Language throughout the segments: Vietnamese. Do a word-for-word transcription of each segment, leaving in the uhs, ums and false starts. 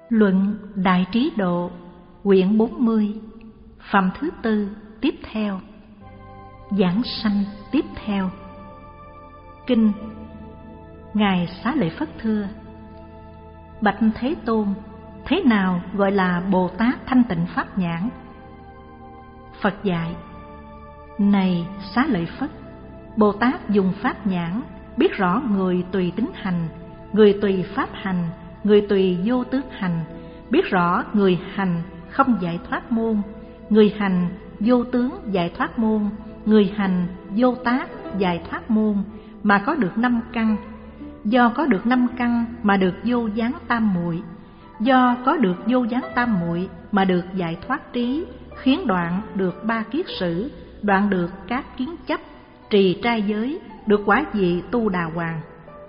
Luận Đại Trí Độ, quyển bốn mươi, phẩm thứ tư tiếp theo. Giảng sanh tiếp theo. Kinh. Ngài Xá Lợi Phất thưa: Bạch Thế Tôn, thế nào gọi là Bồ Tát thanh tịnh pháp nhãn? Phật dạy: Này Xá Lợi Phất, Bồ Tát dùng pháp nhãn biết rõ người tùy tính hành, người tùy pháp hành, người tùy vô tướng hành, biết rõ người hành không giải thoát môn, người hành vô tướng giải thoát môn, người hành vô tác giải thoát môn, mà có được năm căn. Do có được năm căn mà được vô gián tam muội, do có được vô gián tam muội mà được giải thoát trí, khiến đoạn được ba kiết sử, đoạn được các kiến chấp, trì trai giới, được quả vị tu đà hoàng.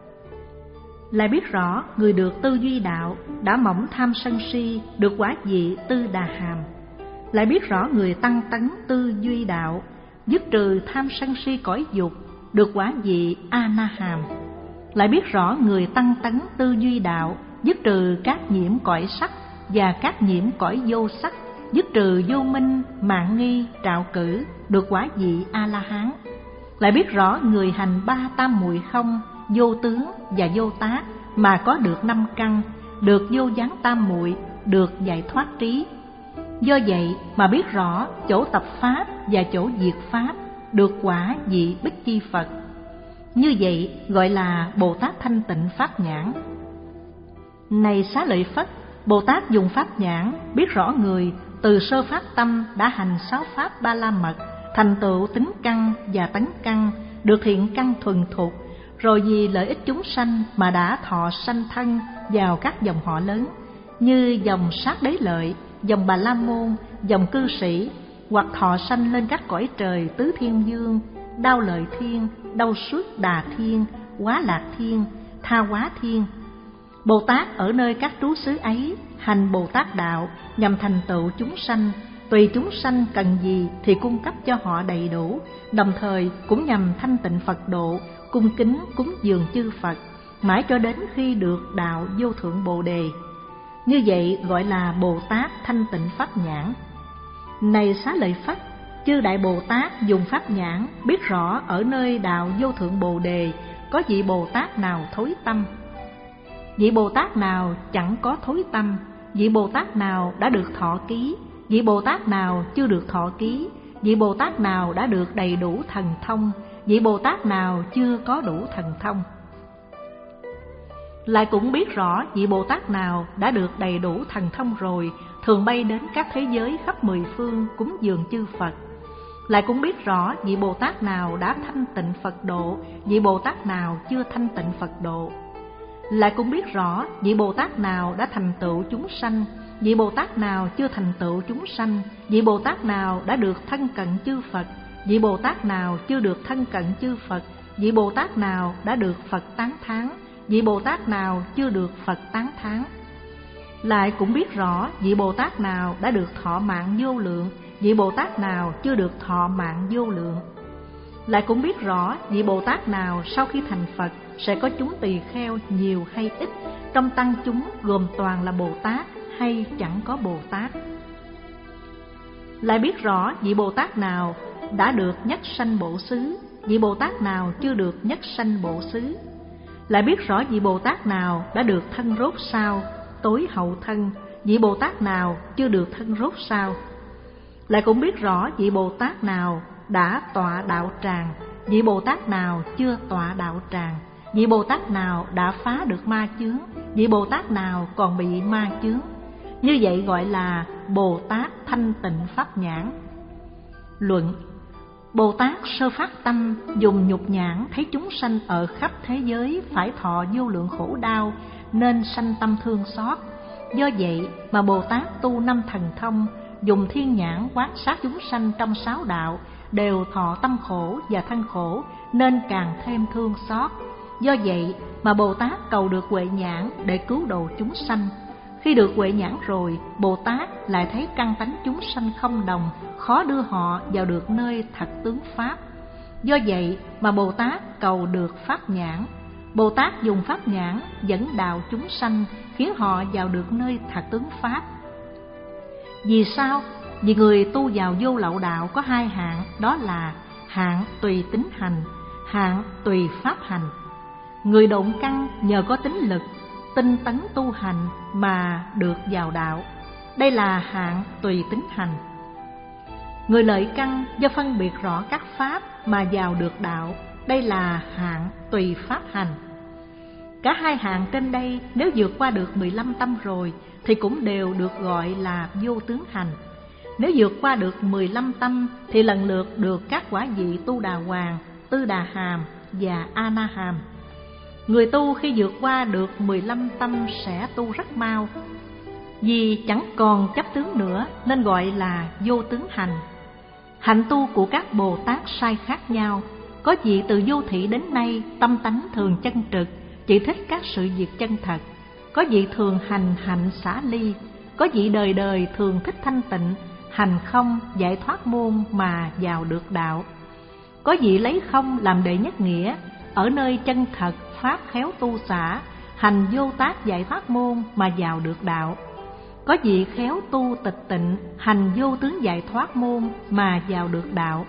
Lại biết rõ người được tư duy đạo đã mỏng tham sân si, được quả vị tư đà hàm. Lại biết rõ người tăng tấn tư duy đạo, dứt trừ tham sân si cõi dục, được quả vị a na hàm. Lại biết rõ người tăng tấn tư duy đạo, dứt trừ các nhiễm cõi sắc và các nhiễm cõi vô sắc, dứt trừ vô minh, mạn nghi, trạo cử, được quả vị a la hán. Lại biết rõ người hành ba tam muội không, vô tướng và vô tác, mà có được năm căn, được vô gián tam muội, được giải thoát trí. Do vậy mà biết rõ chỗ tập pháp và chỗ diệt pháp, được quả vị Bích Chi Phật. Như vậy gọi là Bồ Tát thanh tịnh pháp nhãn. Này Xá Lợi Phất, Bồ Tát dùng pháp nhãn biết rõ người từ sơ phát tâm đã hành sáu pháp ba la mật, thành tựu tính căn và tấn căn, được thiện căn thuần thục, rồi vì lợi ích chúng sanh mà đã thọ sanh thân vào các dòng họ lớn, như dòng Sát Đế Lợi, dòng Bà La Môn, dòng Cư Sĩ, hoặc thọ sanh lên các cõi trời Tứ Thiên Dương, Đao Lợi Thiên, Đau Xuất Đà Thiên, Quá Lạc Thiên, Tha Hóa Thiên. Bồ Tát ở nơi các trú xứ ấy hành Bồ Tát đạo nhằm thành tựu chúng sanh, tùy chúng sanh cần gì thì cung cấp cho họ đầy đủ, đồng thời cũng nhằm thanh tịnh Phật độ, cung kính cúng dường chư Phật, mãi cho đến khi được đạo vô thượng Bồ Đề. Như vậy gọi là Bồ Tát thanh tịnh pháp nhãn. Này Xá Lợi Phất, chư Đại Bồ Tát dùng pháp nhãn biết rõ ở nơi đạo vô thượng Bồ Đề có vị Bồ Tát nào thối tâm, vị Bồ Tát nào chẳng có thối tâm, vị Bồ Tát nào đã được thọ ký, vị Bồ Tát nào chưa được thọ ký, vị Bồ Tát nào đã được đầy đủ thần thông, vị Bồ Tát nào chưa có đủ thần thông. Lại cũng biết rõ vị Bồ Tát nào đã được đầy đủ thần thông rồi, thường bay đến các thế giới khắp mười phương cúng dường chư Phật. Lại cũng biết rõ vị Bồ Tát nào đã thanh tịnh Phật độ, vị Bồ Tát nào chưa thanh tịnh Phật độ. Lại cũng biết rõ vị Bồ Tát nào đã thành tựu chúng sanh, vị Bồ Tát nào chưa thành tựu chúng sanh, vị Bồ Tát nào đã được thân cận chư Phật, vị Bồ Tát nào chưa được thân cận chư Phật, vị Bồ Tát nào đã được Phật tán thán, vị Bồ Tát nào chưa được Phật tán thán. Lại cũng biết rõ vị Bồ Tát nào đã được thọ mạng vô lượng, vị Bồ Tát nào chưa được thọ mạng vô lượng. Lại cũng biết rõ vị Bồ Tát nào sau khi thành Phật sẽ có chúng tỳ kheo nhiều hay ít, trong tăng chúng gồm toàn là Bồ Tát hay chẳng có Bồ Tát. Lại biết rõ vị Bồ Tát nào đã được nhất sanh bộ xứ, vị Bồ Tát nào chưa được nhất sanh bộ xứ. Lại biết rõ vị Bồ Tát nào đã được thân rốt sau, tối hậu thân, vị Bồ Tát nào chưa được thân rốt sau. Lại cũng biết rõ vị Bồ Tát nào đã tọa đạo tràng, vị Bồ Tát nào chưa tọa đạo tràng, vị Bồ Tát nào đã phá được ma chướng, vị Bồ Tát nào còn bị ma chướng. Như vậy gọi là Bồ Tát thanh tịnh pháp nhãn. Luận. Bồ Tát sơ phát tâm dùng nhục nhãn thấy chúng sanh ở khắp thế giới phải thọ vô lượng khổ đau, nên sanh tâm thương xót. Do vậy mà Bồ Tát tu năm thần thông, dùng thiên nhãn quan sát chúng sanh trong sáu đạo đều thọ tâm khổ và thân khổ, nên càng thêm thương xót. Do vậy mà Bồ Tát cầu được huệ nhãn để cứu độ chúng sanh. Khi được huệ nhãn rồi, Bồ Tát lại thấy căn tánh chúng sanh không đồng, khó đưa họ vào được nơi thật tướng pháp. Do vậy mà Bồ Tát cầu được pháp nhãn. Bồ Tát dùng pháp nhãn dẫn đạo chúng sanh, khiến họ vào được nơi thật tướng pháp. Vì sao? Vì người tu vào vô lậu đạo có hai hạng, đó là hạng tùy tính hành, hạng tùy pháp hành. Người độn căn nhờ có tính lực, tinh tấn tu hành mà được vào đạo, đây là hạng tùy tính hành. Người lợi căn do phân biệt rõ các pháp mà vào được đạo, đây là hạng tùy pháp hành. Cả hai hạng trên đây nếu vượt qua được mười lăm tâm rồi thì cũng đều được gọi là vô tướng hành. Nếu vượt qua được mười lăm tâm thì lần lượt được các quả vị Tu Đà Hoàng, Tư Đà Hàm và A Na Hàm. Người tu khi vượt qua được mười lăm tâm sẽ tu rất mau, vì chẳng còn chấp tướng nữa nên gọi là vô tướng hành. Hạnh tu của các Bồ Tát sai khác nhau, có vị từ vô thị đến nay tâm tánh thường chân trực, chỉ thích các sự việc chân thật. Có vị thường hành hạnh xả ly, có vị đời đời thường thích thanh tịnh, hành không giải thoát môn mà vào được đạo. Có vị lấy không làm đệ nhất nghĩa, ở nơi chân thật pháp khéo tu xả, hành vô tác giải thoát môn mà vào được đạo. Có vị khéo tu tịch tịnh, hành vô tướng giải thoát môn mà vào được đạo.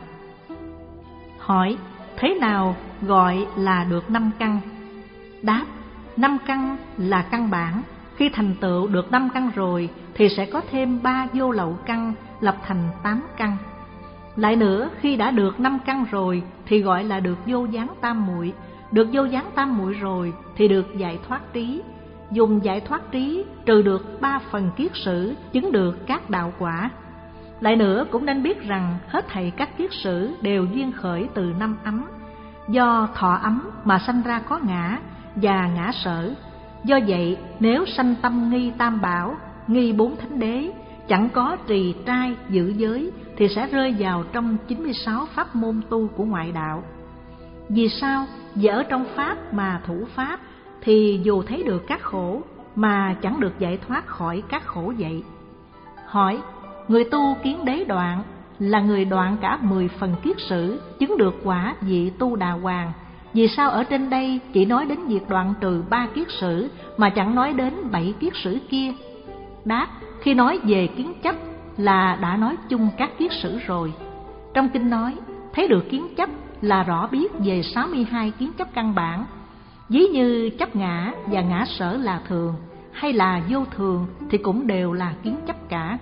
Hỏi, thế nào gọi là được năm căn? Đáp, năm căn là căn bản. Khi thành tựu được năm căn rồi thì sẽ có thêm ba vô lậu căn, lập thành tám căn. Lại nữa, khi đã được năm căn rồi thì gọi là được vô gián tam muội. Được vô gián tam muội rồi thì được giải thoát trí. Dùng giải thoát trí trừ được ba phần kiết sử, chứng được các đạo quả. Lại nữa cũng nên biết rằng hết thảy các kiết sử đều duyên khởi từ năm ấm. Do thọ ấm mà sanh ra có ngã và ngã sở. Do vậy nếu sanh tâm nghi tam bảo, nghi bốn thánh đế, chẳng có trì trai giữ giới thì sẽ rơi vào trong chín mươi sáu pháp môn tu của ngoại đạo. Vì sao? Vì ở trong pháp mà thủ pháp thì dù thấy được các khổ mà chẳng được giải thoát khỏi các khổ vậy. Hỏi, người tu kiến đế đoạn là người đoạn cả mười phần kiết sử, chứng được quả vị Tu Đà Hoàng. Vì sao ở trên đây chỉ nói đến việc đoạn trừ ba kiết sử mà chẳng nói đến bảy kiết sử kia? Đáp, khi nói về kiến chấp là đã nói chung các kiết sử rồi. Trong kinh nói, thấy được kiến chấp là rõ biết về sáu mươi hai kiến chấp căn bản. Ví như chấp ngã và ngã sở là thường, hay là vô thường thì cũng đều là kiến chấp cả.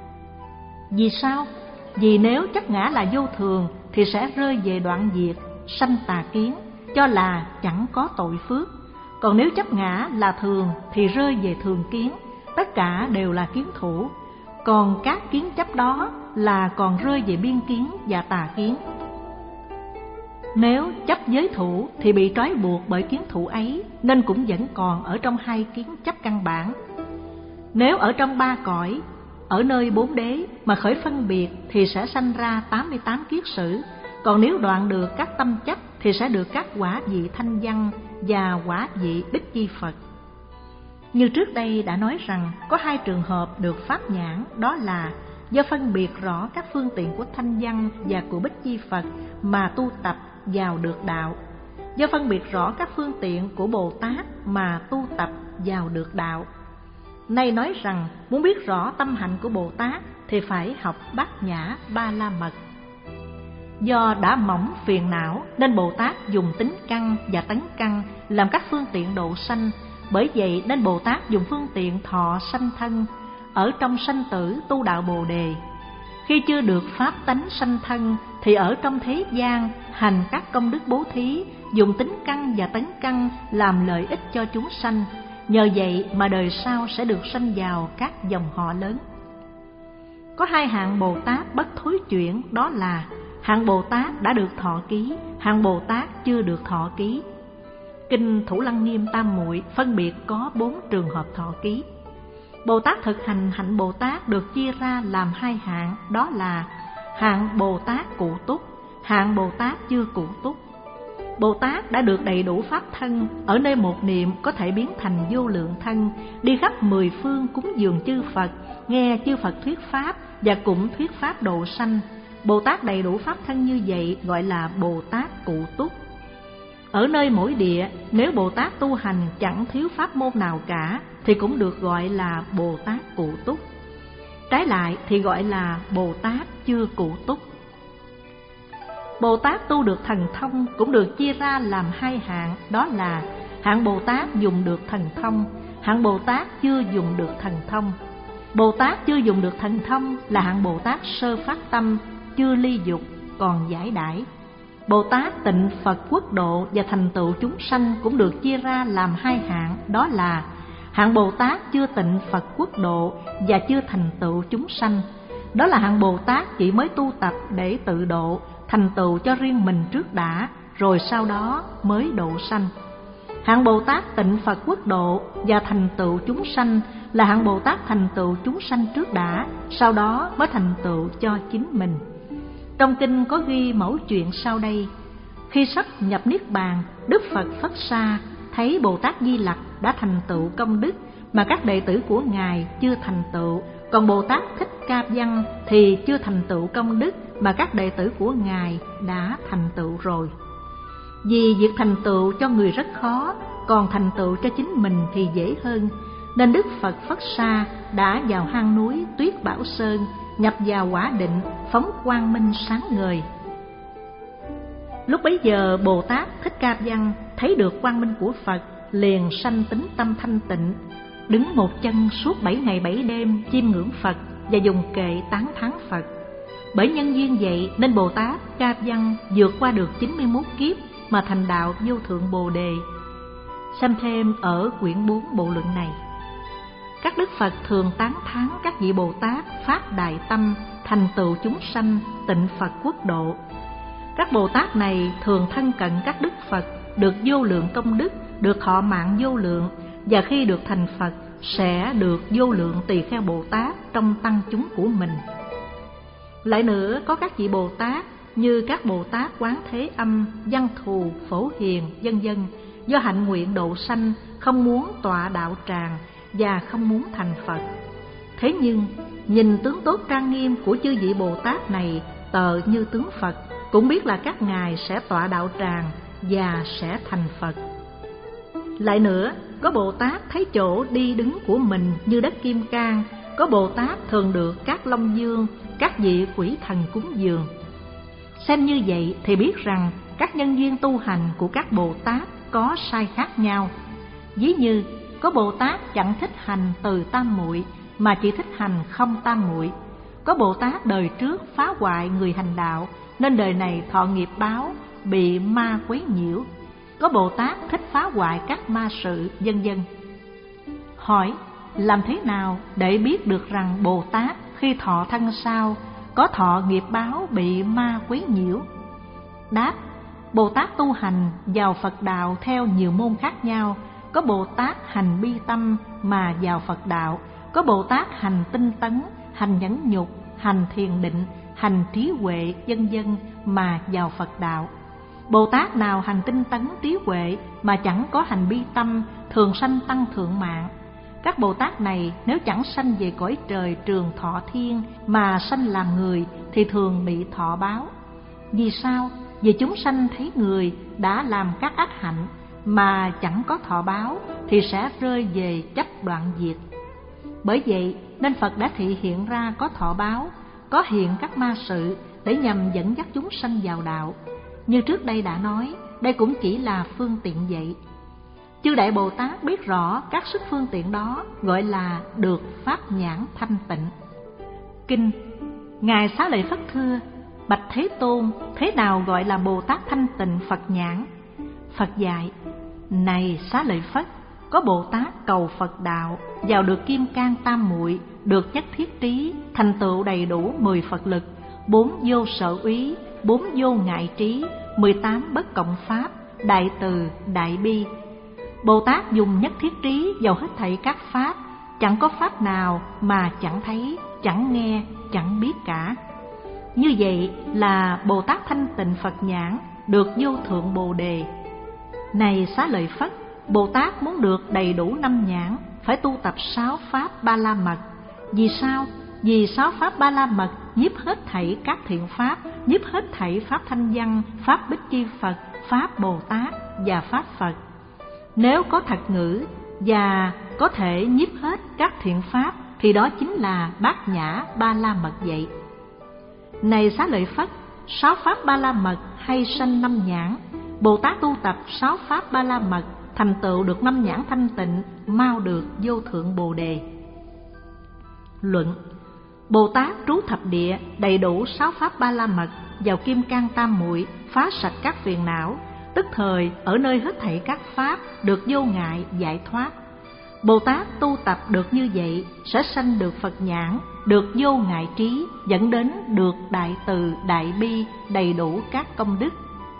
Vì sao? Vì nếu chấp ngã là vô thường thì sẽ rơi về đoạn diệt, sanh tà kiến, cho là chẳng có tội phước. Còn nếu chấp ngã là thường thì rơi về thường kiến, tất cả đều là kiến thủ. Còn các kiến chấp đó là còn rơi về biên kiến và tà kiến. Nếu chấp giới thủ thì bị trói buộc bởi kiến thủ ấy, nên cũng vẫn còn ở trong hai kiến chấp căn bản. Nếu ở trong ba cõi, ở nơi bốn đế mà khởi phân biệt thì sẽ sanh ra tám mươi tám kiết sử. Còn nếu đoạn được các tâm chấp thì sẽ được các quả vị thanh văn và quả vị Bích Chi Phật. Như trước đây đã nói rằng có hai trường hợp được pháp nhãn, đó là do phân biệt rõ các phương tiện của thanh văn và của Bích Chi Phật mà tu tập vào được đạo. Do phân biệt rõ các phương tiện của Bồ Tát mà tu tập vào được đạo. Nay nói rằng muốn biết rõ tâm hạnh của Bồ Tát thì phải học Bát Nhã Ba La Mật. Do đã mỏng phiền não nên Bồ Tát dùng tính căn và tấn căn làm các phương tiện độ sanh. Bởi vậy nên Bồ Tát dùng phương tiện thọ sanh thân, ở trong sanh tử tu đạo Bồ Đề. Khi chưa được pháp tánh sanh thân thì ở trong thế gian hành các công đức bố thí, dùng tính căn và tấn căn làm lợi ích cho chúng sanh. Nhờ vậy mà đời sau sẽ được sanh vào các dòng họ lớn. Có hai hạng Bồ Tát bất thối chuyển, đó là hạng Bồ Tát đã được thọ ký, hạng Bồ Tát chưa được thọ ký. Kinh Thủ Lăng Nghiêm Tam Muội phân biệt có bốn trường hợp thọ ký. Bồ Tát thực hành hạnh Bồ Tát được chia ra làm hai hạng, đó là hạng Bồ Tát cụ túc, hạng Bồ Tát chưa cụ túc. Bồ Tát đã được đầy đủ pháp thân, ở nơi một niệm có thể biến thành vô lượng thân, đi khắp mười phương cúng dường chư Phật, nghe chư Phật thuyết pháp và cũng thuyết pháp độ sanh. Bồ Tát đầy đủ pháp thân như vậy gọi là Bồ Tát cụ túc. Ở nơi mỗi địa, nếu Bồ Tát tu hành chẳng thiếu pháp môn nào cả thì cũng được gọi là Bồ Tát Cụ Túc. Trái lại thì gọi là Bồ Tát chưa Cụ Túc. Bồ Tát tu được thần thông cũng được chia ra làm hai hạng, đó là hạng Bồ Tát dùng được thần thông, hạng Bồ Tát chưa dùng được thần thông. Bồ Tát chưa dùng được thần thông là hạng Bồ Tát sơ phát tâm, chưa ly dục, còn giải đãi. Bồ Tát tịnh Phật quốc độ và thành tựu chúng sanh cũng được chia ra làm hai hạng, đó là hạng Bồ Tát chưa tịnh Phật quốc độ và chưa thành tựu chúng sanh. Đó là hạng Bồ Tát chỉ mới tu tập để tự độ, thành tựu cho riêng mình trước đã, rồi sau đó mới độ sanh. Hạng Bồ Tát tịnh Phật quốc độ và thành tựu chúng sanh là hạng Bồ Tát thành tựu chúng sanh trước đã, sau đó mới thành tựu cho chính mình. Trong kinh có ghi mẫu chuyện sau đây. Khi sắp nhập niết bàn, Đức Phật Phất Sa thấy Bồ Tát Di Lặc đã thành tựu công đức mà các đệ tử của Ngài chưa thành tựu, còn Bồ Tát Thích Ca Văn thì chưa thành tựu công đức mà các đệ tử của Ngài đã thành tựu rồi. Vì việc thành tựu cho người rất khó, còn thành tựu cho chính mình thì dễ hơn, nên Đức Phật Phất Sa đã vào hang núi Tuyết Bảo Sơn, nhập vào quả định, phóng quang minh sáng ngời. Lúc bấy giờ Bồ Tát Thích Ca Văn thấy được quang minh của Phật, liền sanh tính tâm thanh tịnh, đứng một chân suốt bảy ngày bảy đêm chiêm ngưỡng Phật và dùng kệ tán thán Phật. Bởi nhân duyên vậy nên Bồ Tát Ca Văn vượt qua được chín mươi mốt kiếp mà thành đạo vô thượng Bồ Đề. Xem thêm ở quyển bốn bộ luận này. Các Đức Phật thường tán thán các vị Bồ Tát phát đại tâm, thành tựu chúng sanh, tịnh Phật quốc độ. Các Bồ Tát này thường thân cận các Đức Phật, được vô lượng công đức, được thọ mạng vô lượng, và khi được thành Phật sẽ được vô lượng tỳ kheo Bồ Tát trong tăng chúng của mình. Lại nữa, có các vị Bồ Tát như các Bồ Tát Quán Thế Âm, Văn Thù, Phổ Hiền, vân vân, do hạnh nguyện độ sanh, không muốn tọa đạo tràng và không muốn thành Phật. Thế nhưng nhìn tướng tốt trang nghiêm của chư vị Bồ Tát này tờ như tướng Phật, cũng biết là các ngài sẽ tọa đạo tràng và sẽ thành Phật. Lại nữa, có Bồ Tát thấy chỗ đi đứng của mình như đất kim cang, có Bồ Tát thường được các Long Dương, các vị quỷ thần cúng dường. Xem như vậy thì biết rằng các nhân duyên tu hành của các Bồ Tát có sai khác nhau. Ví như có Bồ Tát chẳng thích hành từ tam muội mà chỉ thích hành không tam muội. Có Bồ Tát đời trước phá hoại người hành đạo nên đời này thọ nghiệp báo, bị ma quấy nhiễu. Có Bồ Tát thích phá hoại các ma sự, vân vân. Hỏi, làm thế nào để biết được rằng Bồ Tát khi thọ thân sau có thọ nghiệp báo bị ma quấy nhiễu? Đáp, Bồ Tát tu hành vào Phật đạo theo nhiều môn khác nhau. Có Bồ Tát hành bi tâm mà vào Phật đạo, có Bồ Tát hành tinh tấn, hành nhẫn nhục, hành thiền định, hành trí huệ, vân vân mà vào Phật đạo. Bồ Tát nào hành tinh tấn trí huệ mà chẳng có hành bi tâm, thường sanh tăng thượng mạng. Các Bồ Tát này nếu chẳng sanh về cõi trời trường thọ thiên mà sanh làm người thì thường bị thọ báo. Vì sao? Vì chúng sanh thấy người đã làm các ác hạnh mà chẳng có thọ báo thì sẽ rơi về chấp đoạn diệt. Bởi vậy nên Phật đã thị hiện ra có thọ báo, có hiện các ma sự để nhằm dẫn dắt chúng sanh vào đạo. Như trước đây đã nói, đây cũng chỉ là phương tiện vậy. Chư Đại Bồ Tát biết rõ các sức phương tiện đó gọi là được pháp nhãn thanh tịnh. Kinh Ngài Xá Lợi Phất thưa: Bạch Thế Tôn, thế nào gọi là Bồ Tát thanh tịnh Phật nhãn? Phật dạy: Này Xá Lợi Phất, có Bồ Tát cầu Phật đạo, vào được kim cang tam muội, được nhất thiết trí, thành tựu đầy đủ mười Phật lực, bốn vô sở úy, bốn vô ngại trí, mười tám bất cộng pháp, đại từ, đại bi. Bồ Tát dùng nhất thiết trí vào hết thảy các pháp, chẳng có pháp nào mà chẳng thấy, chẳng nghe, chẳng biết cả. Như vậy là Bồ Tát thanh tịnh Phật nhãn, được vô thượng Bồ Đề. Này Xá Lợi Phất, Bồ Tát muốn được đầy đủ năm nhãn, phải tu tập sáu pháp ba la mật. Vì sao? Vì sáu pháp ba la mật nhiếp hết thảy các thiện pháp, nhiếp hết thảy pháp thanh văn, pháp bích chi Phật, Pháp Bồ Tát và Pháp Phật. Nếu có thật ngữ và có thể nhiếp hết các thiện pháp thì đó chính là Bát Nhã Ba La Mật vậy. Này Xá Lợi Phất, sáu pháp Ba La Mật hay sanh năm nhãn. Bồ Tát tu tập sáu pháp Ba La Mật, thành tựu được năm nhãn thanh tịnh, mau được vô thượng Bồ Đề. Luận: Bồ Tát trú thập địa đầy đủ sáu pháp Ba La Mật vào kim cang tam muội, phá sạch các phiền não, tức thời ở nơi hết thảy các pháp được vô ngại giải thoát. Bồ Tát tu tập được như vậy sẽ sanh được Phật nhãn, được vô ngại trí, dẫn đến được đại từ, đại bi, đầy đủ các công đức.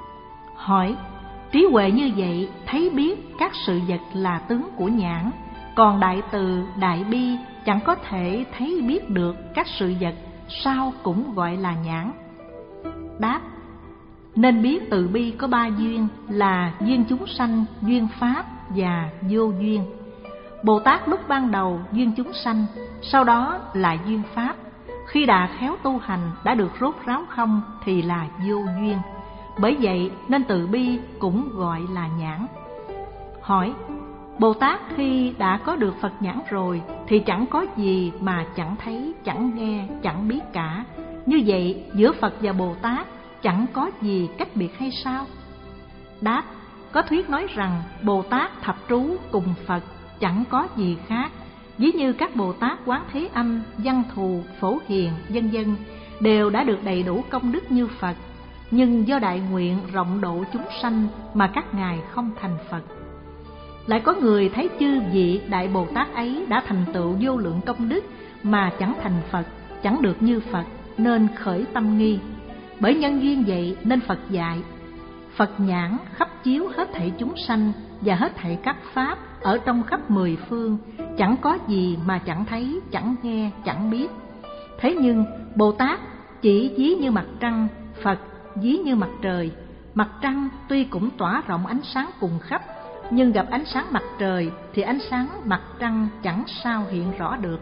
Hỏi: trí huệ như vậy thấy biết các sự vật là tướng của nhãn, còn đại từ, đại bi chẳng có thể thấy biết được các sự vật, sao cũng gọi là nhãn? Đáp: nên biết từ bi có ba duyên là duyên chúng sanh, duyên pháp và vô duyên. Bồ Tát lúc ban đầu duyên chúng sanh, sau đó là duyên pháp. Khi đã khéo tu hành đã được rốt ráo không thì là vô duyên. Bởi vậy nên từ bi cũng gọi là nhãn. Hỏi: Bồ Tát khi đã có được Phật nhãn rồi thì chẳng có gì mà chẳng thấy, chẳng nghe, chẳng biết cả. Như vậy giữa Phật và Bồ Tát chẳng có gì cách biệt hay sao? Đáp: có thuyết nói rằng Bồ Tát thập trú cùng Phật chẳng có gì khác. Ví như các Bồ Tát Quán Thế Âm, Văn Thù, Phổ Hiền, vân vân đều đã được đầy đủ công đức như Phật, nhưng do đại nguyện rộng độ chúng sanh mà các ngài không thành Phật. Lại có người thấy chư vị đại Bồ Tát ấy đã thành tựu vô lượng công đức mà chẳng thành Phật, chẳng được như Phật, nên khởi tâm nghi. Bởi nhân duyên vậy nên Phật dạy: Phật nhãn khắp chiếu hết thảy chúng sanh và hết thảy các pháp ở trong khắp mười phương, chẳng có gì mà chẳng thấy, chẳng nghe, chẳng biết. Thế nhưng Bồ Tát chỉ ví như mặt trăng, Phật ví như mặt trời. Mặt trăng tuy cũng tỏa rộng ánh sáng cùng khắp, nhưng gặp ánh sáng mặt trời thì ánh sáng mặt trăng chẳng sao hiện rõ được.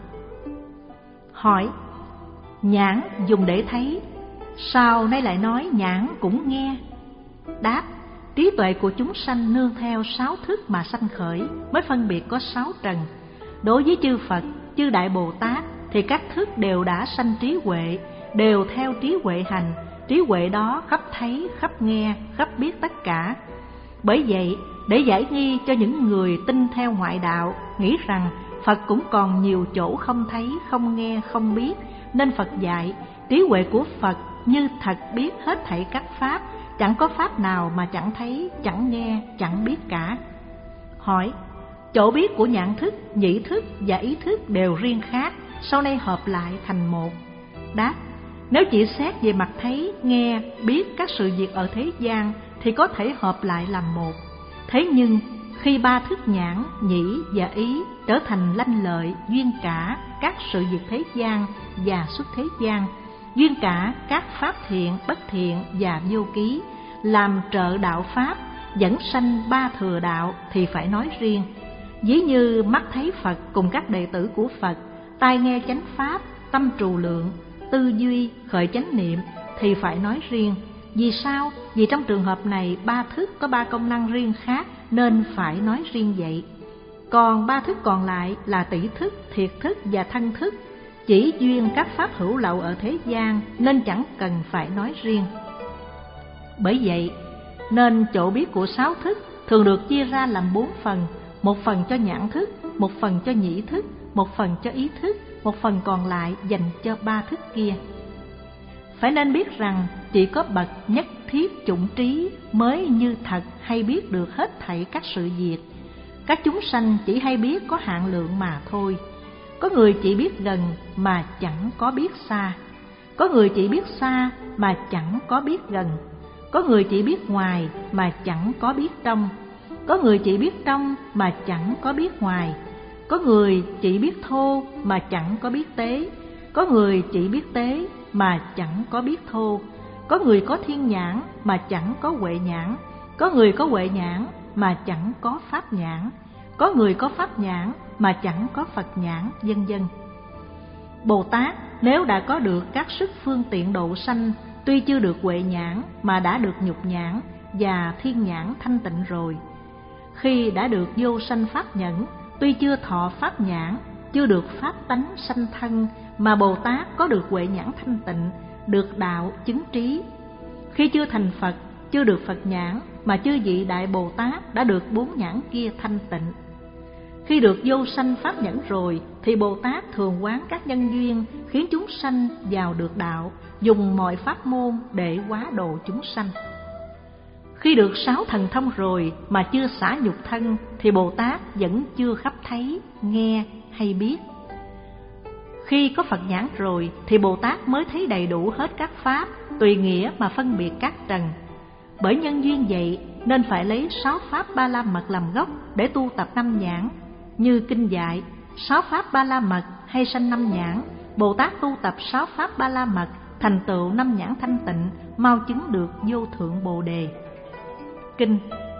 Hỏi: nhãn dùng để thấy, sao nay lại nói nhãn cũng nghe? Đáp: trí tuệ của chúng sanh nương theo sáu thức mà sanh khởi, mới phân biệt có sáu trần. Đối với chư Phật, chư Đại Bồ Tát thì các thức đều đã sanh trí huệ, đều theo trí huệ hành. Trí huệ đó khắp thấy, khắp nghe, khắp biết tất cả. Bởi vậy, để giải nghi cho những người tin theo ngoại đạo, nghĩ rằng Phật cũng còn nhiều chỗ không thấy, không nghe, không biết, nên Phật dạy trí huệ của Phật như thật biết hết thảy các pháp, chẳng có pháp nào mà chẳng thấy, chẳng nghe, chẳng biết cả. Hỏi: chỗ biết của nhãn thức, nhĩ thức và ý thức đều riêng khác, sau này hợp lại thành một. Đáp: nếu chỉ xét về mặt thấy, nghe, biết các sự việc ở thế gian thì có thể hợp lại làm một. Thế nhưng khi ba thức nhãn, nhĩ và ý trở thành lanh lợi, duyên cả các sự việc thế gian và xuất thế gian, duyên cả các pháp thiện, bất thiện và vô ký, làm trợ đạo pháp, dẫn sanh ba thừa đạo thì phải nói riêng. Ví như mắt thấy Phật cùng các đệ tử của Phật, tai nghe chánh pháp, tâm trù lượng, tư duy, khởi chánh niệm thì phải nói riêng. Vì sao? Vì trong trường hợp này ba thức có ba công năng riêng khác nên phải nói riêng vậy. Còn ba thức còn lại là tỷ thức, thiệt thức và thân thức, chỉ duyên các pháp hữu lậu ở thế gian nên chẳng cần phải nói riêng. Bởi vậy nên chỗ biết của sáu thức thường được chia ra làm bốn phần: một phần cho nhãn thức, một phần cho nhĩ thức, một phần cho ý thức, một phần còn lại dành cho ba thức kia. Phải nên biết rằng chỉ có bậc nhất thiết chủng trí mới như thật hay biết được hết thảy các sự việc. Các chúng sanh chỉ hay biết có hạn lượng mà thôi. Có người chỉ biết gần mà chẳng có biết xa, có người chỉ biết xa mà chẳng có biết gần, có người chỉ biết ngoài mà chẳng có biết trong, có người chỉ biết trong mà chẳng có biết ngoài, có người chỉ biết thô mà chẳng có biết tế, có người chỉ biết tế mà chẳng có biết thô, có người có thiên nhãn mà chẳng có huệ nhãn, có người có huệ nhãn mà chẳng có pháp nhãn, có người có pháp nhãn mà chẳng có Phật nhãn, vân vân. Bồ Tát nếu đã có được các sức phương tiện độ sanh, tuy chưa được huệ nhãn mà đã được nhục nhãn, và thiên nhãn thanh tịnh rồi. Khi đã được vô sanh pháp nhẫn, tuy chưa thọ pháp nhãn, chưa được pháp tánh sanh thân, mà Bồ Tát có được huệ nhãn thanh tịnh, được đạo chứng trí. Khi chưa thành Phật, chưa được Phật nhãn, mà chư vị Đại Bồ Tát đã được bốn nhãn kia thanh tịnh. Khi được vô sanh pháp nhẫn rồi, thì Bồ Tát thường quán các nhân duyên khiến chúng sanh vào được đạo, dùng mọi pháp môn để hóa độ chúng sanh. Khi được sáu thần thông rồi mà chưa xả nhục thân, thì Bồ Tát vẫn chưa khắp thấy, nghe hay biết. Khi có Phật nhãn rồi thì Bồ Tát mới thấy đầy đủ hết các pháp, tùy nghĩa mà phân biệt các trần. Bởi nhân duyên vậy nên phải lấy sáu pháp ba la mật làm gốc để tu tập năm nhãn. Như kinh dạy, sáu pháp ba la mật hay sanh năm nhãn, Bồ Tát tu tập sáu pháp ba la mật, thành tựu năm nhãn thanh tịnh, mau chứng được vô thượng Bồ đề. Kinh: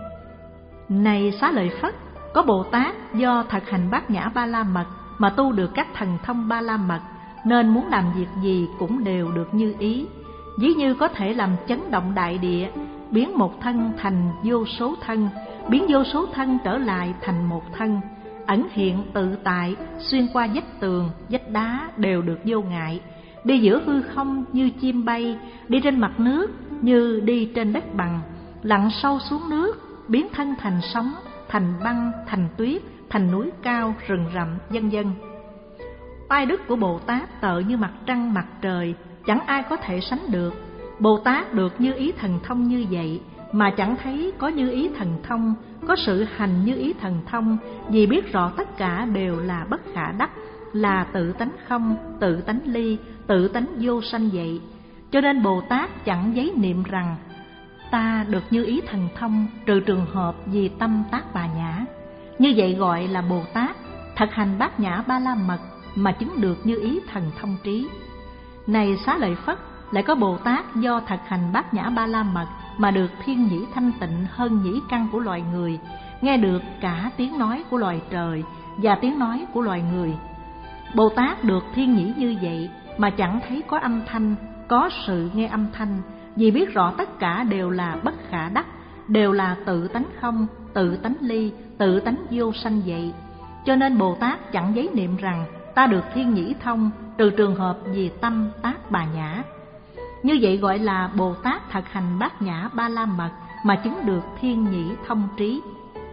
Này Xá Lợi Phất, có Bồ Tát do thực hành bát nhã ba la mật mà tu được các thần thông ba la mật, nên muốn làm việc gì cũng đều được như ý. Ví như có thể làm chấn động đại địa, biến một thân thành vô số thân, biến vô số thân trở lại thành một thân, ẩn hiện tự tại, xuyên qua vách tường, vách đá đều được vô ngại, đi giữa hư không như chim bay, đi trên mặt nước như đi trên đất bằng, lặn sâu xuống nước, biến thân thành sóng, thành băng, thành tuyết, thành núi cao, rừng rậm, vân vân. Oai đức của Bồ Tát tợ như mặt trăng mặt trời, chẳng ai có thể sánh được. Bồ Tát được như ý thần thông như vậy, mà chẳng thấy có như ý thần thông, có sự hành như ý thần thông, vì biết rõ tất cả đều là bất khả đắc, là tự tánh không, tự tánh ly, tự tánh vô sanh vậy. Cho nên Bồ Tát chẳng giấy niệm rằng ta được như ý thần thông, trừ trường hợp vì tâm tác bà nhã. Như vậy gọi là Bồ Tát thực hành bát nhã ba la mật mà chứng được như ý thần thông trí. Này Xá Lợi Phất, lại có Bồ Tát do thực hành bát nhã ba la mật mà được thiên nhĩ thanh tịnh hơn nhĩ căn của loài người, nghe được cả tiếng nói của loài trời và tiếng nói của loài người. Bồ Tát được thiên nhĩ như vậy mà chẳng thấy có âm thanh, có sự nghe âm thanh, vì biết rõ tất cả đều là bất khả đắc, đều là tự tánh không, tự tánh ly, tự tánh vô sanh vậy. Cho nên Bồ Tát chẳng giấy niệm rằng ta được thiên nhĩ thông, trừ trường hợp vì tâm tác bà nhã. Như vậy gọi là Bồ Tát thực hành bát nhã ba la mật mà chứng được thiên nhĩ thông trí.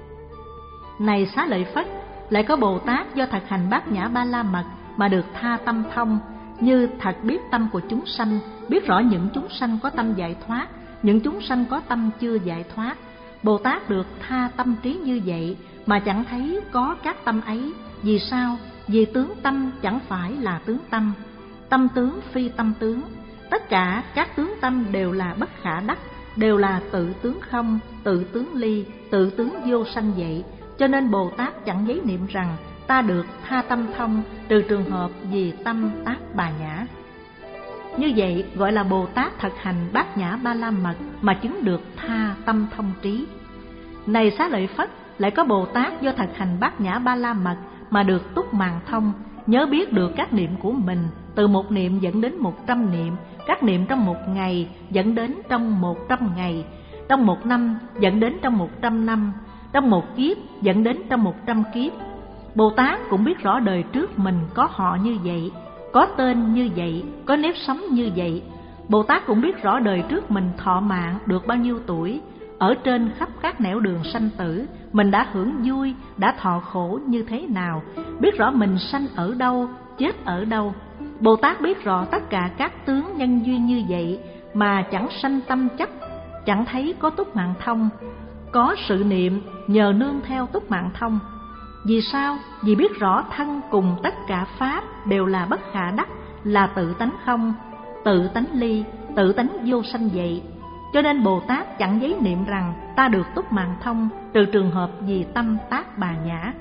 Này Xá Lợi Phất, lại có Bồ Tát do thực hành bát nhã ba la mật mà được tha tâm thông, như thật biết tâm của chúng sanh, biết rõ những chúng sanh có tâm giải thoát, những chúng sanh có tâm chưa giải thoát. Bồ Tát được tha tâm trí như vậy mà chẳng thấy có các tâm ấy. Vì sao? Vì tướng tâm chẳng phải là tướng tâm, tâm tướng phi tâm tướng. Tất cả các tướng tâm đều là bất khả đắc, đều là tự tướng không, tự tướng ly, tự tướng vô sanh vậy. Cho nên Bồ Tát chẳng giấy niệm rằng ta được tha tâm thông, trừ trường hợp vì tâm tác bà nhã. Như vậy gọi là Bồ Tát thực hành bát nhã ba la mật mà chứng được tha tâm thông trí. Này Xá Lợi Phất, lại có Bồ Tát do thực hành bát nhã ba la mật mà được túc màng thông, nhớ biết được các niệm của mình, từ một niệm dẫn đến một trăm niệm, các niệm trong một ngày dẫn đến trong một trăm ngày, trong một năm dẫn đến trong một trăm năm, trong một kiếp dẫn đến trong một trăm kiếp. Bồ Tát cũng biết rõ đời trước mình có họ như vậy, có tên như vậy, có nếp sống như vậy. Bồ Tát cũng biết rõ đời trước mình thọ mạng được bao nhiêu tuổi, ở trên khắp các nẻo đường sanh tử, mình đã hưởng vui, đã thọ khổ như thế nào, biết rõ mình sanh ở đâu, chết ở đâu. Bồ Tát biết rõ tất cả các tướng nhân duyên như vậy mà chẳng sanh tâm chấp, chẳng thấy có túc mạng thông, có sự niệm nhờ nương theo túc mạng thông. Vì sao? Vì biết rõ thân cùng tất cả pháp đều là bất khả đắc, là tự tánh không, tự tánh ly, tự tánh vô sanh vậy. Cho nên Bồ Tát chẳng giấy niệm rằng ta được túc mạng thông, trừ trường hợp vì tâm tác bà nhã.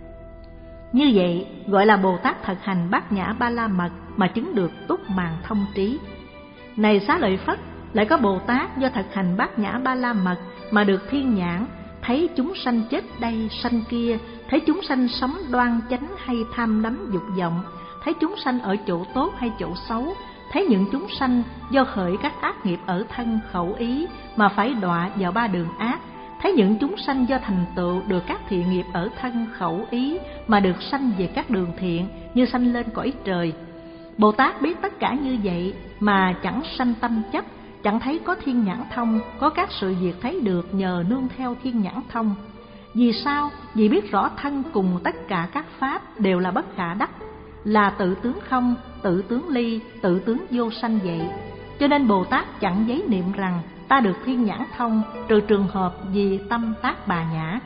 Như vậy gọi là Bồ Tát thực hành bát nhã ba la mật mà chứng được túc mạng thông trí. Này Xá Lợi Phất, lại có Bồ Tát do thực hành bát nhã ba la mật mà được thiên nhãn, thấy chúng sanh chết đây sanh kia, thấy chúng sanh sống đoan chánh hay tham đắm dục vọng, thấy chúng sanh ở chỗ tốt hay chỗ xấu, thấy những chúng sanh do khởi các ác nghiệp ở thân khẩu ý mà phải đọa vào ba đường ác, thấy những chúng sanh do thành tựu được các thiện nghiệp ở thân khẩu ý mà được sanh về các đường thiện như sanh lên cõi trời. Bồ Tát biết tất cả như vậy mà chẳng sanh tâm chấp, chẳng thấy có thiên nhãn thông, có các sự việc thấy được nhờ nương theo thiên nhãn thông. Vì sao? Vì biết rõ thân cùng tất cả các pháp đều là bất khả đắc, là tự tướng không, tự tướng ly, tự tướng vô sanh vậy. Cho nên Bồ Tát chẳng giấy niệm rằng ta được thiên nhãn thông, trừ trường hợp vì tâm tác bà nhã.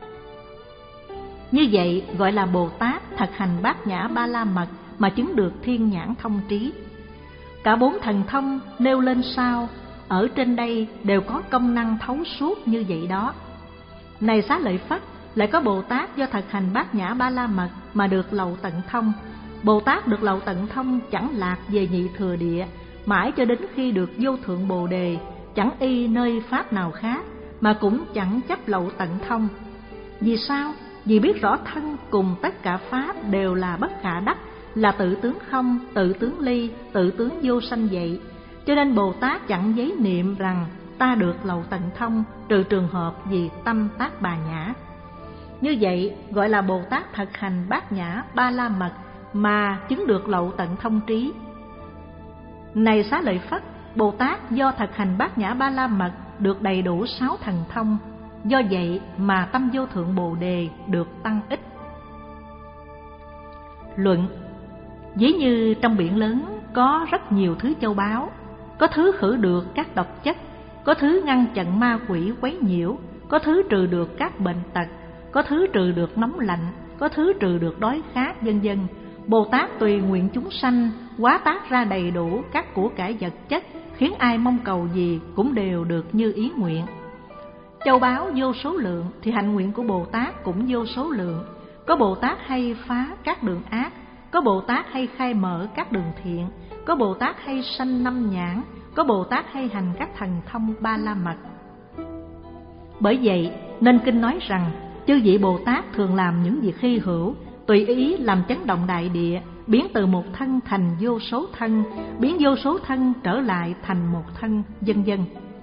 Như vậy gọi là Bồ Tát thực hành bát nhã ba la mật mà chứng được thiên nhãn thông trí. Cả bốn thần thông nêu lên sau, ở trên đây đều có công năng thấu suốt như vậy đó. Này Xá Lợi Phất, lại có Bồ Tát do thực hành bát nhã ba la mật mà được lậu tận thông. Bồ Tát được lậu tận thông chẳng lạc về nhị thừa địa, mãi cho đến khi được vô thượng Bồ Đề, chẳng y nơi pháp nào khác, mà cũng chẳng chấp lậu tận thông. Vì sao? Vì biết rõ thân cùng tất cả pháp đều là bất khả đắc, là tự tướng không, tự tướng ly, tự tướng vô sanh vậy. Cho nên Bồ Tát chẳng giấy niệm rằng ta được lậu tận thông, trừ trường hợp vì tâm tác bà nhã. Như vậy gọi là Bồ Tát thực hành bát nhã ba la mật mà chứng được lậu tận thông trí. Này Xá Lợi Phất, Bồ Tát do thực hành bát nhã ba la mật được đầy đủ sáu thần thông, do vậy mà tâm vô thượng Bồ Đề được tăng ích. Luận: ví như trong biển lớn có rất nhiều thứ châu báu, có thứ khử được các độc chất, có thứ ngăn chặn ma quỷ quấy nhiễu, có thứ trừ được các bệnh tật, có thứ trừ được nóng lạnh, có thứ trừ được đói khát, vân vân. Bồ Tát tùy nguyện chúng sanh hóa tác ra đầy đủ các của cải vật chất, khiến ai mong cầu gì cũng đều được như ý nguyện. Châu báu vô số lượng thì hạnh nguyện của Bồ Tát cũng vô số lượng. Có Bồ Tát hay phá các đường ác, có Bồ Tát hay khai mở các đường thiện, có Bồ Tát hay sanh năm nhãn, có Bồ Tát hay hành các thần thông ba la mật. Bởi vậy nên kinh nói rằng chư vị Bồ Tát thường làm những việc hy hữu, tùy ý làm chấn động đại địa, biến từ một thân thành vô số thân, biến vô số thân trở lại thành một thân, vân vân.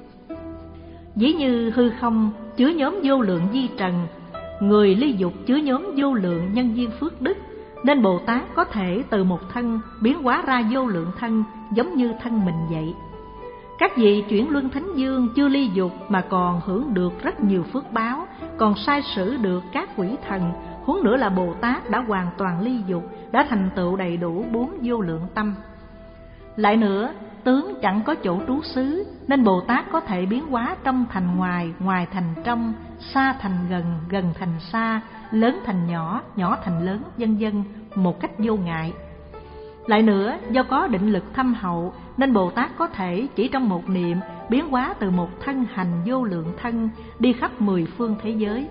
Ví như hư không chứa nhóm vô lượng vi trần, người ly dục chứa nhóm vô lượng nhân duyên phước đức, nên Bồ Tát có thể từ một thân biến hóa ra vô lượng thân, giống như thân mình vậy. Các vị chuyển luân thánh dương chưa ly dục mà còn hưởng được rất nhiều phước báo, còn sai sử được các quỷ thần, huống nữa là Bồ Tát đã hoàn toàn ly dục, đã thành tựu đầy đủ bốn vô lượng tâm. Lại nữa, tướng chẳng có chỗ trú xứ, nên Bồ Tát có thể biến hóa trong thành ngoài, ngoài thành trong, xa thành gần, gần thành xa, lớn thành nhỏ, nhỏ thành lớn, vân vân, một cách vô ngại. Lại nữa, do có định lực thâm hậu, nên Bồ Tát có thể chỉ trong một niệm biến hóa từ một thân hành vô lượng thân, đi khắp mười phương thế giới.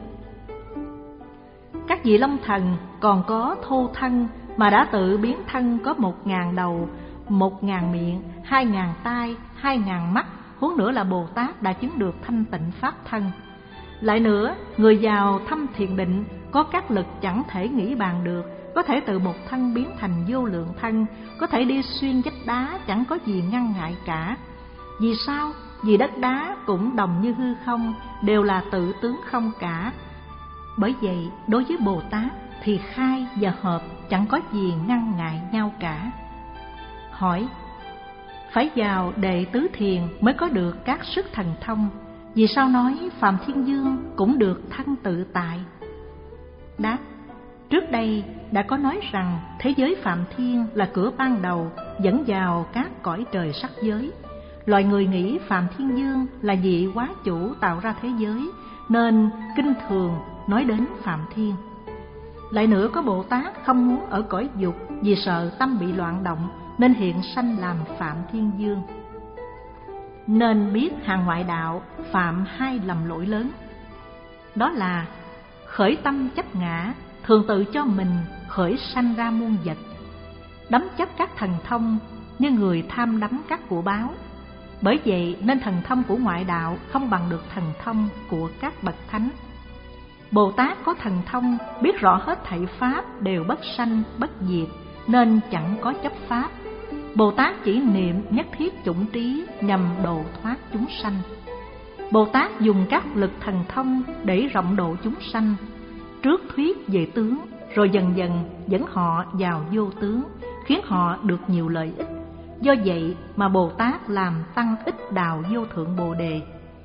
Các vị Long Thần còn có thô thân mà đã tự biến thân có một ngàn đầu, một ngàn miệng, hai ngàn tai, hai ngàn mắt, huống nữa là Bồ Tát đã chứng được thanh tịnh pháp thân. Lại nữa, người giàu thâm thiền định, có các lực chẳng thể nghĩ bàn được, có thể từ một thân biến thành vô lượng thân, có thể đi xuyên vách đá chẳng có gì ngăn ngại cả. Vì sao? Vì đất đá cũng đồng như hư không, đều là tự tướng không cả. Bởi vậy, đối với Bồ Tát thì khai và hợp chẳng có gì ngăn ngại nhau cả. Hỏi: phải vào đệ tứ thiền mới có được các sức thần thông, vì sao nói Phạm Thiên Dương cũng được thân tự tại? Đáp: trước đây đã có nói rằng thế giới Phạm Thiên là cửa ban đầu dẫn vào các cõi trời sắc giới. Loài người nghĩ Phạm Thiên Dương là vị hóa chủ tạo ra thế giới, nên kinh thường nói đến Phạm Thiên. Lại nữa, có Bồ Tát không muốn ở cõi dục vì sợ tâm bị loạn động, nên hiện sanh làm Phạm Thiên Dương. Nên biết hàng ngoại đạo phạm hai lầm lỗi lớn. Đó là khởi tâm chấp ngã, thường tự cho mình khởi sanh ra muôn vật, đắm chấp các thần thông như người tham đắm các của báo. Bởi vậy nên thần thông của ngoại đạo không bằng được thần thông của các bậc thánh. Bồ Tát có thần thông biết rõ hết thảy pháp đều bất sanh bất diệt, nên chẳng có chấp pháp. Bồ Tát chỉ niệm nhất thiết chủng trí nhằm độ thoát chúng sanh. Bồ Tát dùng các lực thần thông để rộng độ chúng sanh, trước thuyết về tướng, rồi dần dần dẫn họ vào vô tướng, khiến họ được nhiều lợi ích. Do vậy mà Bồ Tát làm tăng ích đạo vô thượng Bồ Đề.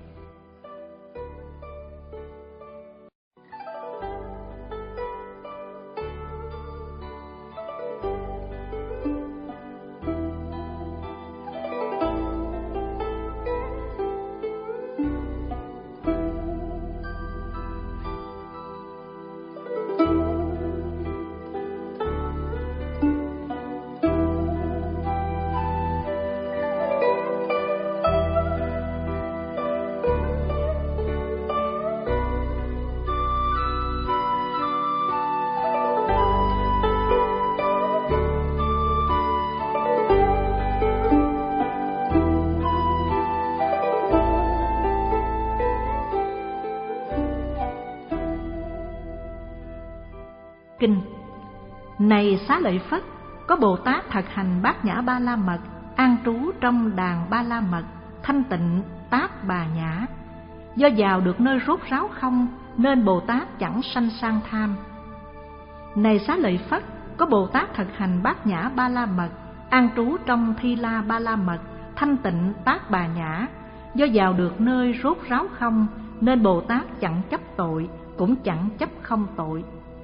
Kinh. Này Xá Lợi Phất, có Bồ Tát thực hành Bát Nhã Ba La Mật, an trú trong đàn Ba La Mật, thanh tịnh Tác Bà Nhã. Do vào được nơi rốt ráo không, nên Bồ Tát chẳng sanh sang tham. Này Xá Lợi Phất, có Bồ Tát thực hành Bát Nhã Ba La Mật, an trú trong Thi La Ba La Mật, thanh tịnh Tác Bà Nhã. Do vào được nơi rốt ráo không, nên Bồ Tát chẳng chấp tội, cũng chẳng chấp không tội.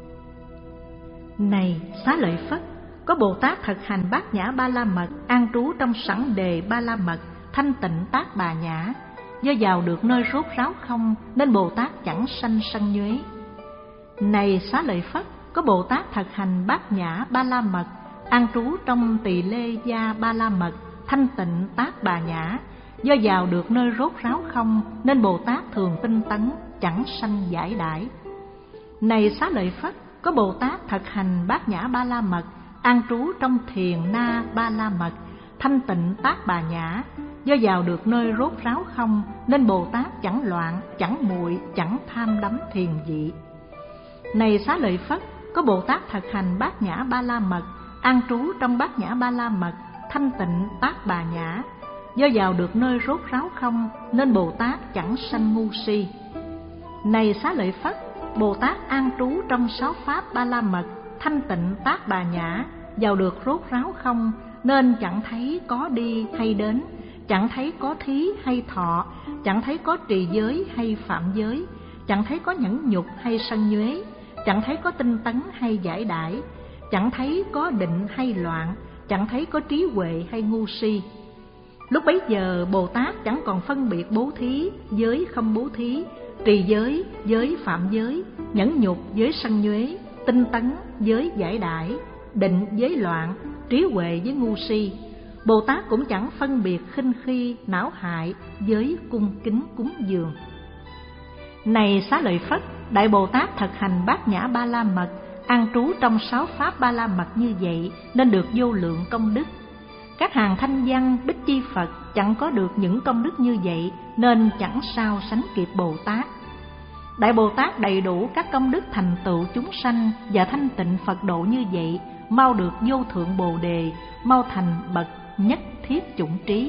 Này Xá Lợi Phất, có Bồ Tát thực hành Bát Nhã Ba La Mật, an trú trong Sẵn Đề Ba La Mật, thanh tịnh Tác Bà Nhã. Do vào được nơi rốt ráo không, nên Bồ Tát chẳng sanh sân nhuế. Này Xá Lợi Phất, có Bồ Tát thực hành Bát Nhã Ba La Mật, an trú trong Tỳ Lê Gia Ba La Mật, thanh tịnh Tác Bà Nhã. Do vào được nơi rốt ráo không, nên Bồ Tát thường tinh tấn, chẳng sanh giải đãi. Này Xá Lợi Phất, có Bồ Tát thực hành Bát Nhã Ba La Mật, an trú trong Thiền Na Ba La Mật, thanh tịnh Tác Bà Nhã. Do vào được nơi rốt ráo không, nên Bồ Tát chẳng loạn, chẳng muội, chẳng tham đắm thiền vị. Này Xá Lợi Phất, có Bồ Tát thực hành Bát Nhã Ba La Mật, an trú trong Bát Nhã Ba La Mật, thanh tịnh Tác Bà Nhã. Do vào được nơi rốt ráo không, nên Bồ Tát chẳng sanh ngu si. Này Xá Lợi Phất, Bồ Tát an trú trong sáu pháp Ba La Mật, thanh tịnh Tác Bà Nhã. Vào được rốt ráo không, nên chẳng thấy có đi hay đến, chẳng thấy có thí hay thọ, chẳng thấy có trì giới hay phạm giới, chẳng thấy có nhẫn nhục hay sân nhuế, chẳng thấy có tinh tấn hay giải đãi, chẳng thấy có định hay loạn, chẳng thấy có trí huệ hay ngu si. Lúc bấy giờ Bồ Tát chẳng còn phân biệt bố thí, giới không bố thí, trì giới, giới phạm giới, nhẫn nhục, giới sân nhuế, tinh tấn, giới giải đãi, định, giới loạn, trí huệ với ngu si. Bồ Tát cũng chẳng phân biệt khinh khi, não hại, giới cung kính cúng dường. Này Xá Lợi Phất, Đại Bồ Tát thực hành Bát Nhã Ba La Mật, an trú trong sáu pháp Ba La Mật như vậy, nên được vô lượng công đức. Các hàng thanh văn Bích Chi Phật chẳng có được những công đức như vậy, nên chẳng sao sánh kịp Bồ Tát. Đại Bồ Tát đầy đủ các công đức thành tựu chúng sanh và thanh tịnh Phật độ như vậy, mau được vô thượng Bồ Đề, mau thành bậc nhất thiết chủng trí.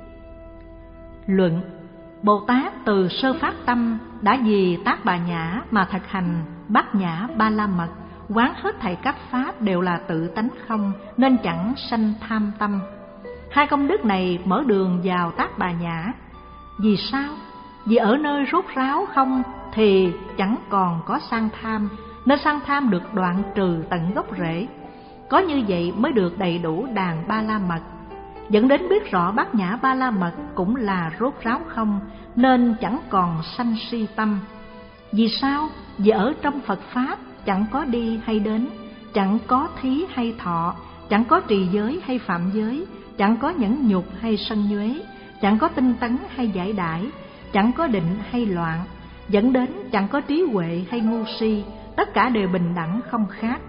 Luận: Bồ Tát từ sơ phát tâm đã vì Tác Bà Nhã mà thực hành Bát Nhã Ba La Mật, quán hết thảy các pháp đều là tự tánh không, nên chẳng sanh tham tâm. Hai công đức này mở đường vào Tác Bà Nhã. Vì sao? Vì ở nơi rốt ráo không thì chẳng còn có sang tham, nên sang tham được đoạn trừ tận gốc rễ. Có như vậy mới được đầy đủ đàn Ba La Mật, dẫn đến biết rõ Bát Nhã Ba La Mật cũng là rốt ráo không, nên chẳng còn sanh si tâm. Vì sao? Vì ở trong Phật Pháp chẳng có đi hay đến, chẳng có thí hay thọ, chẳng có trì giới hay phạm giới, chẳng có nhẫn nhục hay sân nhuế, chẳng có tinh tấn hay giải đãi, chẳng có định hay loạn, dẫn đến chẳng có trí huệ hay ngu si, tất cả đều bình đẳng không khác.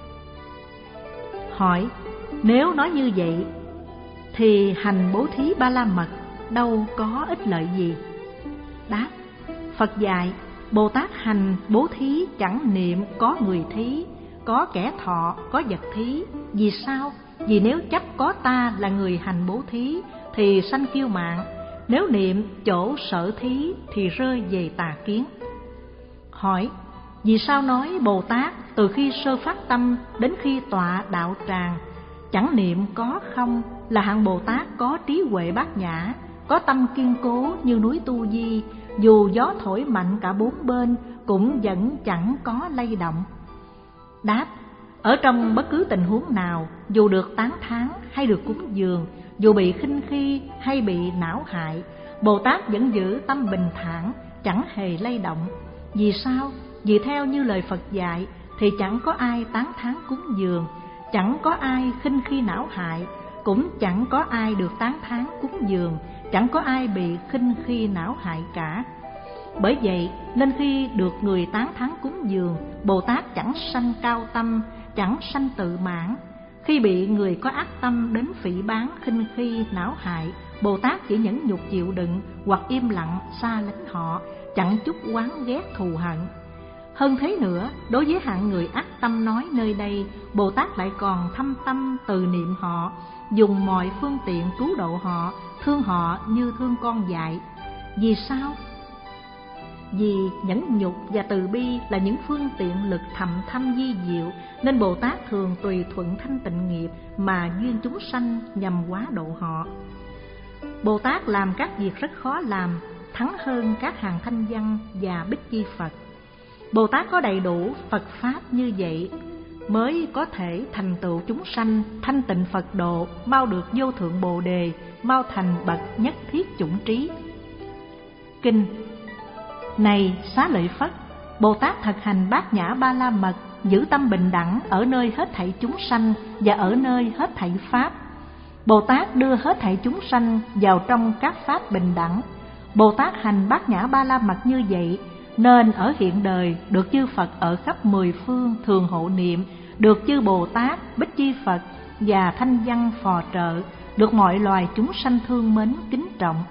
Hỏi: nếu nói như vậy thì hành bố thí Ba La Mật đâu có ích lợi gì? Đáp: Phật dạy Bồ Tát hành bố thí chẳng niệm có người thí, có kẻ thọ, có vật thí, Vì sao? Vì nếu chấp có ta là người hành bố thí thì sanh kiêu mạn, nếu niệm chỗ sở thí thì rơi về tà kiến. Hỏi: vì sao nói Bồ Tát từ khi sơ phát tâm đến khi tọa đạo tràng, chẳng niệm có không, là hạng Bồ Tát có trí huệ bát nhã, có tâm kiên cố như núi Tu Di, dù gió thổi mạnh cả bốn bên cũng vẫn chẳng có lay động? Đáp: ở trong bất cứ tình huống nào, dù được tán thán hay được cúng dường, dù bị khinh khi hay bị não hại, Bồ Tát vẫn giữ tâm bình thản, chẳng hề lay động. Vì sao? Vì theo như lời Phật dạy thì chẳng có ai tán thán cúng dường, chẳng có ai khinh khi não hại, cũng chẳng có ai được tán thán cúng dường, chẳng có ai bị khinh khi não hại cả. Bởi vậy nên khi được người tán thán cúng dường, Bồ Tát chẳng sanh cao tâm, chẳng sanh tự mãn. Khi bị người có ác tâm đến phỉ báng, khinh khi, não hại, Bồ Tát chỉ nhẫn nhục chịu đựng hoặc im lặng xa lánh họ, chẳng chút oán ghét thù hận. Hơn thế nữa, đối với hạng người ác tâm nói nơi đây, Bồ Tát lại còn thâm tâm từ niệm họ, dùng mọi phương tiện cứu độ họ, thương họ như thương con dại. Vì sao? Vì nhẫn nhục và từ bi là những phương tiện lực thầm thâm vi diệu, nên Bồ Tát thường tùy thuận thanh tịnh nghiệp mà duyên chúng sanh nhằm hóa độ họ. Bồ Tát làm các việc rất khó làm, thắng hơn các hàng thanh văn và bích chi Phật. Bồ Tát có đầy đủ Phật Pháp như vậy mới có thể thành tựu chúng sanh thanh tịnh Phật độ, mau được vô thượng Bồ đề, mau thành bậc nhất thiết chủng trí. Kinh: này Xá Lợi Phất, Bồ Tát thực hành bát nhã ba la mật, giữ tâm bình đẳng ở nơi hết thảy chúng sanh và ở nơi hết thảy pháp. Bồ Tát đưa hết thảy chúng sanh vào trong các pháp bình đẳng. Bồ Tát hành bát nhã ba la mật như vậy, nên ở hiện đời được chư Phật ở khắp mười phương thường hộ niệm, được chư Bồ Tát, bích chi Phật và thanh văn phò trợ, được mọi loài chúng sanh thương mến kính trọng.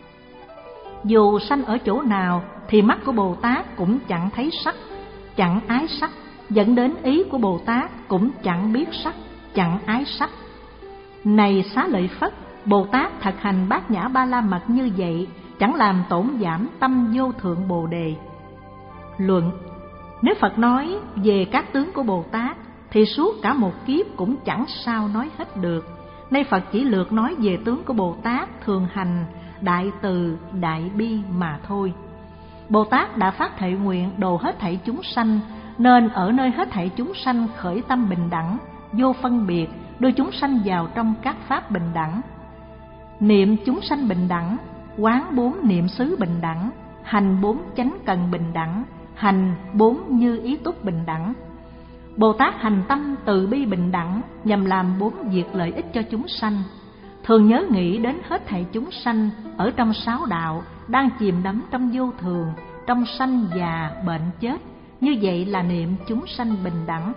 Dù sanh ở chỗ nào thì mắt của Bồ Tát cũng chẳng thấy sắc, chẳng ái sắc, dẫn đến ý của Bồ Tát cũng chẳng biết sắc, chẳng ái sắc. Này Xá Lợi Phất, Bồ Tát thực hành bát nhã ba la mật như vậy, chẳng làm tổn giảm tâm vô thượng Bồ đề. Luận: nếu Phật nói về các tướng của Bồ Tát thì suốt cả một kiếp cũng chẳng sao nói hết được. Nay Phật chỉ lược nói về tướng của Bồ Tát thường hành đại từ, đại bi mà thôi. Bồ Tát đã phát thệ nguyện độ hết thảy chúng sanh, nên ở nơi hết thảy chúng sanh khởi tâm bình đẳng, vô phân biệt, đưa chúng sanh vào trong các pháp bình đẳng. Niệm chúng sanh bình đẳng, quán bốn niệm xứ bình đẳng, hành bốn chánh cần bình đẳng, hành bốn như ý túc bình đẳng. Bồ Tát hành tâm từ bi bình đẳng nhằm làm bốn việc lợi ích cho chúng sanh. Thường nhớ nghĩ đến hết thảy chúng sanh ở trong sáu đạo, đang chìm đắm trong vô thường, trong sanh già bệnh chết. Như vậy là niệm chúng sanh bình đẳng.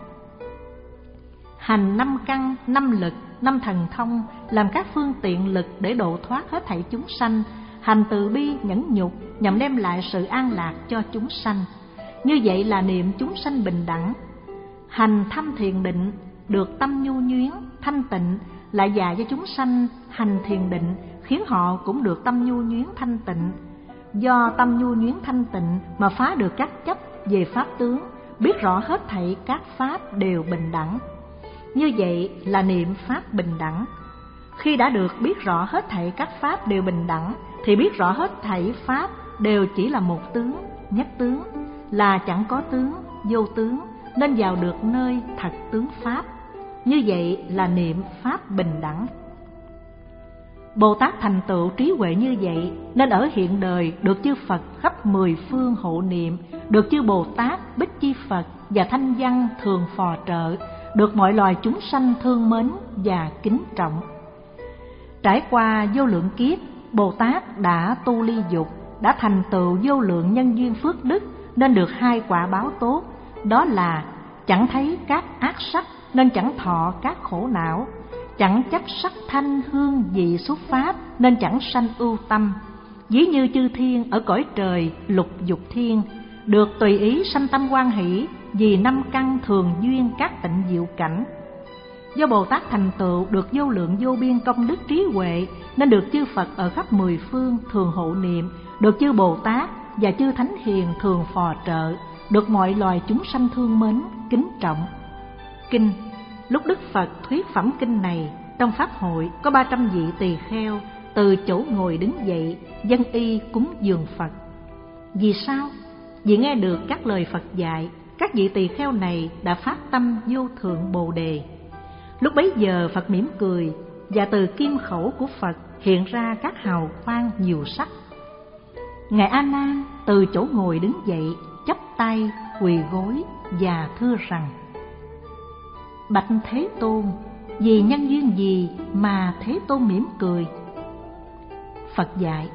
Hành năm căn, năm lực, năm thần thông, làm các phương tiện lực để độ thoát hết thảy chúng sanh. Hành từ bi nhẫn nhục nhằm đem lại sự an lạc cho chúng sanh. Như vậy là niệm chúng sanh bình đẳng. Hành thâm thiền định, được tâm nhu nhuyến, thanh tịnh, lại dạy cho chúng sanh hành thiền định, khiến họ cũng được tâm nhu nhuyến thanh tịnh. Do tâm nhu nhuyến thanh tịnh mà phá được các chấp về pháp tướng, biết rõ hết thảy các pháp đều bình đẳng. Như vậy là niệm pháp bình đẳng. Khi đã được biết rõ hết thảy các pháp đều bình đẳng, thì biết rõ hết thảy pháp đều chỉ là một tướng, nhất tướng, là chẳng có tướng, vô tướng, nên vào được nơi thật tướng pháp. Như vậy là niệm pháp bình đẳng. Bồ Tát thành tựu trí huệ như vậy, nên ở hiện đời được chư Phật khắp mười phương hộ niệm, được chư Bồ Tát, bích chi Phật và thanh văn thường phò trợ, được mọi loài chúng sanh thương mến và kính trọng. Trải qua vô lượng kiếp, Bồ Tát đã tu ly dục, đã thành tựu vô lượng nhân duyên phước đức, nên được hai quả báo tốt. Đó là chẳng thấy các ác sắc, nên chẳng thọ các khổ não, chẳng chấp sắc thanh hương vị xuất pháp, nên chẳng sanh ưu tâm. Ví như chư thiên ở cõi trời lục dục thiên, được tùy ý sanh tâm hoan hỷ, vì năm căn thường duyên các tịnh diệu cảnh. Do Bồ Tát thành tựu được vô lượng vô biên công đức trí huệ, nên được chư Phật ở khắp mười phương thường hộ niệm, được chư Bồ Tát và chư Thánh Hiền thường phò trợ, được mọi loài chúng sanh thương mến, kính trọng. Kinh. Lúc Đức Phật thuyết phẩm kinh này, trong pháp hội có ba trăm vị tỳ kheo từ chỗ ngồi đứng dậy, dâng y cúng dường Phật. Vì sao? Vì nghe được các lời Phật dạy, các vị tỳ kheo này đã phát tâm vô thượng Bồ đề. Lúc bấy giờ Phật mỉm cười, và từ kim khẩu của Phật hiện ra các hào quang nhiều sắc. Ngài A Nan từ chỗ ngồi đứng dậy, chắp tay quỳ gối và thưa rằng: Bạch Thế Tôn, vì nhân duyên gì mà Thế Tôn mỉm cười? Phật dạy: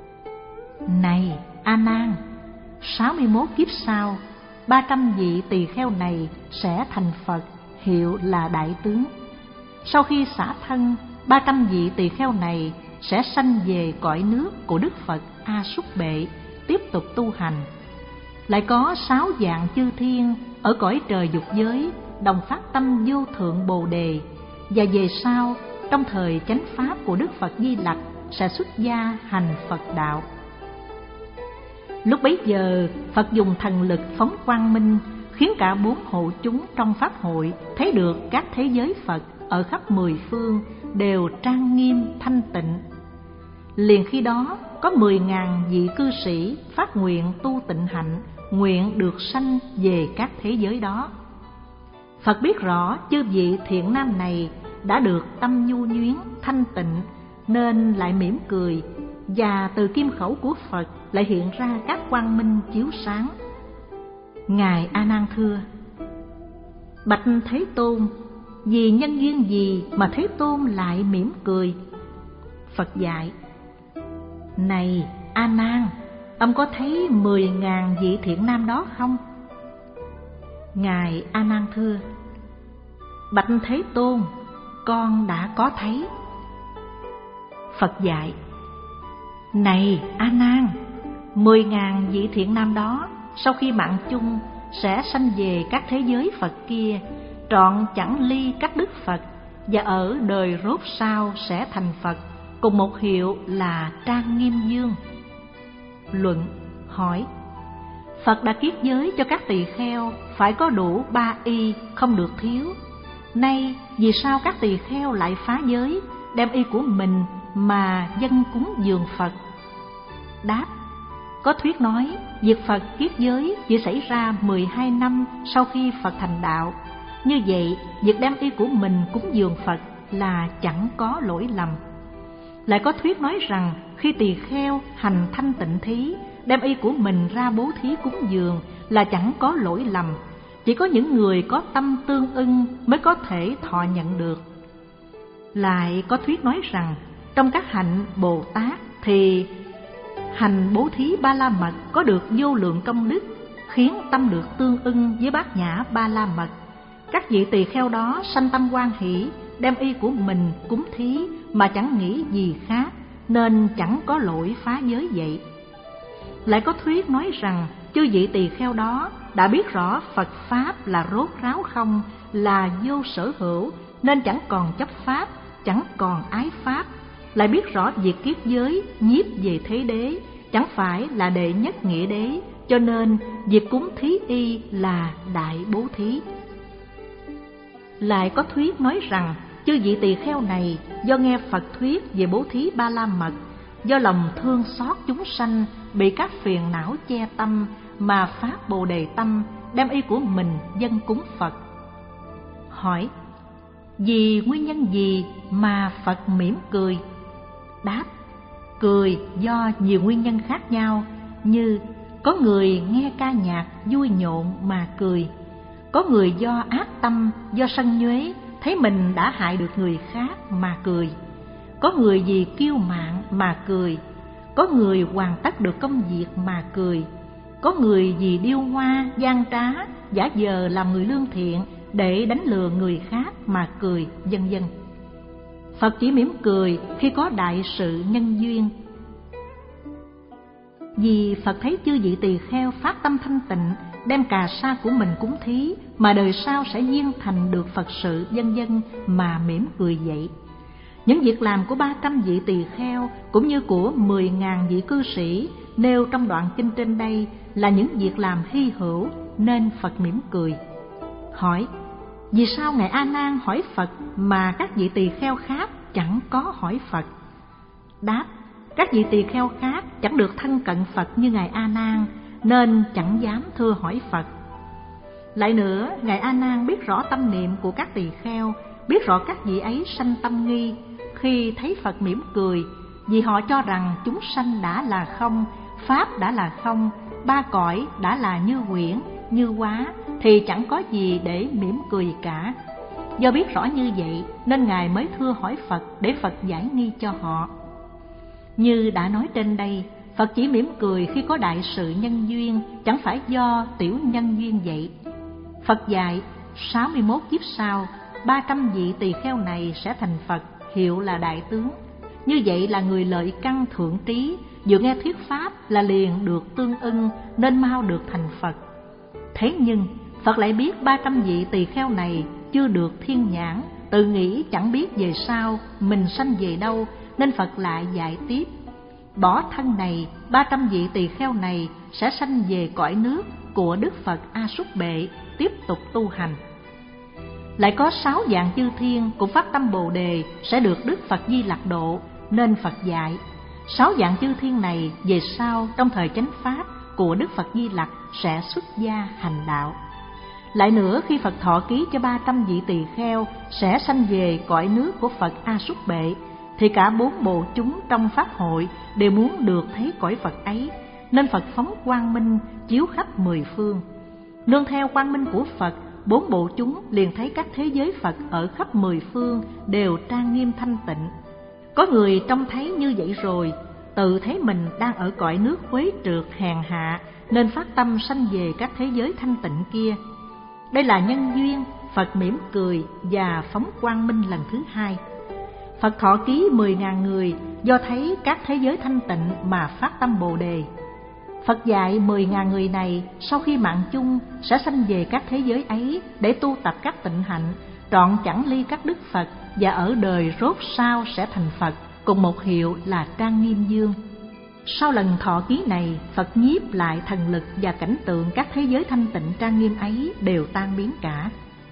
Này A Nan, sáu mươi mốt kiếp sau, ba trăm vị tỳ kheo này sẽ thành Phật, hiệu là Đại Tướng. Sau khi xả thân, ba trăm vị tỳ kheo này sẽ sanh về cõi nước của Đức Phật A Súc Bệ, tiếp tục tu hành. Lại có sáu dạng chư thiên ở cõi trời dục giới đồng phát tâm vô thượng Bồ đề, và về sau trong thời chánh pháp của Đức Phật Di Lặc sẽ xuất gia hành Phật đạo. Lúc bấy giờ Phật dùng thần lực phóng quang minh, khiến cả bốn hộ chúng trong pháp hội thấy được các thế giới Phật ở khắp mười phương đều trang nghiêm thanh tịnh. Liền khi đó có mười ngàn vị cư sĩ phát nguyện tu tịnh hạnh, nguyện được sanh về các thế giới đó. Phật biết rõ chư vị thiện nam này đã được tâm nhu nhuyến thanh tịnh, nên lại mỉm cười, và từ kim khẩu của Phật lại hiện ra các quang minh chiếu sáng. Ngài A Nan thưa: Bạch Thế Tôn, vì nhân duyên gì mà Thế Tôn lại mỉm cười? Phật dạy: Này A Nan, ông có thấy mười ngàn vị thiện nam đó không? Ngài A Nan thưa: Bạch Thế Tôn, con đã có thấy. Phật dạy: Này A Nan, mười ngàn vị thiện nam đó sau khi mạng chung sẽ sanh về các thế giới Phật kia, trọn chẳng ly các đức Phật, và ở đời rốt sau sẽ thành Phật, cùng một hiệu là Trang Nghiêm Dương. Luận. Hỏi: Phật đã kiết giới cho các tỳ kheo phải có đủ ba y, không được thiếu. Nay vì sao các tỳ kheo lại phá giới, đem y của mình mà dâng cúng dường Phật? Đáp: Có thuyết nói việc Phật kiết giới chỉ xảy ra mười hai năm sau khi Phật thành đạo. Như vậy, việc đem y của mình cúng dường Phật là chẳng có lỗi lầm. Lại có thuyết nói rằng khi tỳ kheo hành thanh tịnh thí, đem y của mình ra bố thí cúng dường là chẳng có lỗi lầm. Chỉ có những người có tâm tương ưng mới có thể thọ nhận được. Lại có thuyết nói rằng trong các hạnh Bồ Tát thì hành bố thí ba la mật có được vô lượng công đức, khiến tâm được tương ưng với bát nhã ba la mật. Các vị tỳ kheo đó sanh tâm hoan hỷ, đem y của mình cúng thí mà chẳng nghĩ gì khác, nên chẳng có lỗi phá giới vậy. Lại có thuyết nói rằng chư vị tỳ kheo đó đã biết rõ Phật Pháp là rốt ráo không, là vô sở hữu, nên chẳng còn chấp Pháp, chẳng còn ái Pháp. Lại biết rõ việc kiết giới nhiếp về thế đế chẳng phải là đệ nhất nghĩa đế, cho nên việc cúng thí y là đại bố thí. Lại có thuyết nói rằng chư vị tỳ kheo này do nghe Phật thuyết về bố thí ba la mật, do lòng thương xót chúng sanh bị các phiền não che tâm mà phát bồ đề tâm, đem y của mình dâng cúng Phật. Hỏi: Vì nguyên nhân gì mà Phật mỉm cười? Đáp: Cười do nhiều nguyên nhân khác nhau, như có người nghe ca nhạc vui nhộn mà cười, có người do ác tâm, do sân nhuế thấy mình đã hại được người khác mà cười, có người vì kiêu mạn mà cười, có người hoàn tất được công việc mà cười, có người vì điêu hoa gian trá giả vờ làm người lương thiện để đánh lừa người khác mà cười, vân vân. Phật chỉ mỉm cười khi có đại sự nhân duyên. Vì Phật thấy chư vị tỳ kheo phát tâm thanh tịnh, đem cà sa của mình cúng thí mà đời sau sẽ duyên thành được Phật sự, vân vân mà mỉm cười vậy. Những việc làm của ba trăm vị tỳ kheo cũng như của mười ngàn vị cư sĩ nêu trong đoạn kinh trên đây là những việc làm hy hữu nên Phật mỉm cười. Hỏi: vì sao Ngài A Nan hỏi Phật mà các vị tỳ kheo khác chẳng có hỏi Phật? Đáp: các vị tỳ kheo khác chẳng được thân cận Phật như Ngài A Nan nên chẳng dám thưa hỏi Phật. Lại nữa, Ngài A Nan biết rõ tâm niệm của các tỳ kheo, biết rõ các vị ấy sanh tâm nghi khi thấy Phật mỉm cười, vì họ cho rằng chúng sanh đã là không, pháp đã là không, ba cõi đã là như huyễn, như hóa, thì chẳng có gì để mỉm cười cả. Do biết rõ như vậy nên Ngài mới thưa hỏi Phật để Phật giải nghi cho họ. Như đã nói trên đây, Phật chỉ mỉm cười khi có đại sự nhân duyên, chẳng phải do tiểu nhân duyên vậy. Phật dạy sáu mươi mốt kiếp sau, ba trăm vị tỳ kheo này sẽ thành Phật, hiệu là đại tướng. Như vậy là người lợi căn thượng trí, vừa nghe thuyết pháp là liền được tương ưng nên mau được thành Phật. Thế nhưng Phật lại biết ba trăm vị tỳ kheo này chưa được thiên nhãn, tự nghĩ chẳng biết về sau mình sanh về đâu, nên Phật lại dạy tiếp: bỏ thân này, ba trăm vị tỳ kheo này sẽ sanh về cõi nước của Đức Phật A Súc Bệ, tiếp tục tu hành. Lại có sáu dạng chư thiên cũng phát tâm Bồ Đề sẽ được Đức Phật Di Lặc độ, nên Phật dạy sáu dạng chư thiên này về sau trong thời chánh pháp của Đức Phật Di Lặc sẽ xuất gia hành đạo. Lại nữa, khi Phật thọ ký cho ba trăm vị tỳ kheo sẽ sanh về cõi nước của Phật A Súc Bệ, thì cả bốn bộ chúng trong pháp hội đều muốn được thấy cõi Phật ấy, nên Phật phóng quang minh chiếu khắp mười phương. Nương theo quang minh của Phật, bốn bộ chúng liền thấy các thế giới Phật ở khắp mười phương đều trang nghiêm thanh tịnh. Có người trông thấy như vậy rồi, tự thấy mình đang ở cõi nước quế trượt hèn hạ, nên phát tâm sanh về các thế giới thanh tịnh kia. Đây là nhân duyên Phật mỉm cười và phóng quang minh lần thứ hai. Phật thọ ký mười ngàn người do thấy các thế giới thanh tịnh mà phát tâm Bồ Đề. Phật dạy mười ngàn người này sau khi mạng chung sẽ sanh về các thế giới ấy để tu tập các tịnh hạnh, trọn chẳng ly các đức Phật, và ở đời rốt sau sẽ thành Phật, cùng một hiệu là Trang Nghiêm Dương. Sau lần thọ ký này, Phật nhiếp lại thần lực và cảnh tượng các thế giới thanh tịnh trang nghiêm ấy đều tan biến cả.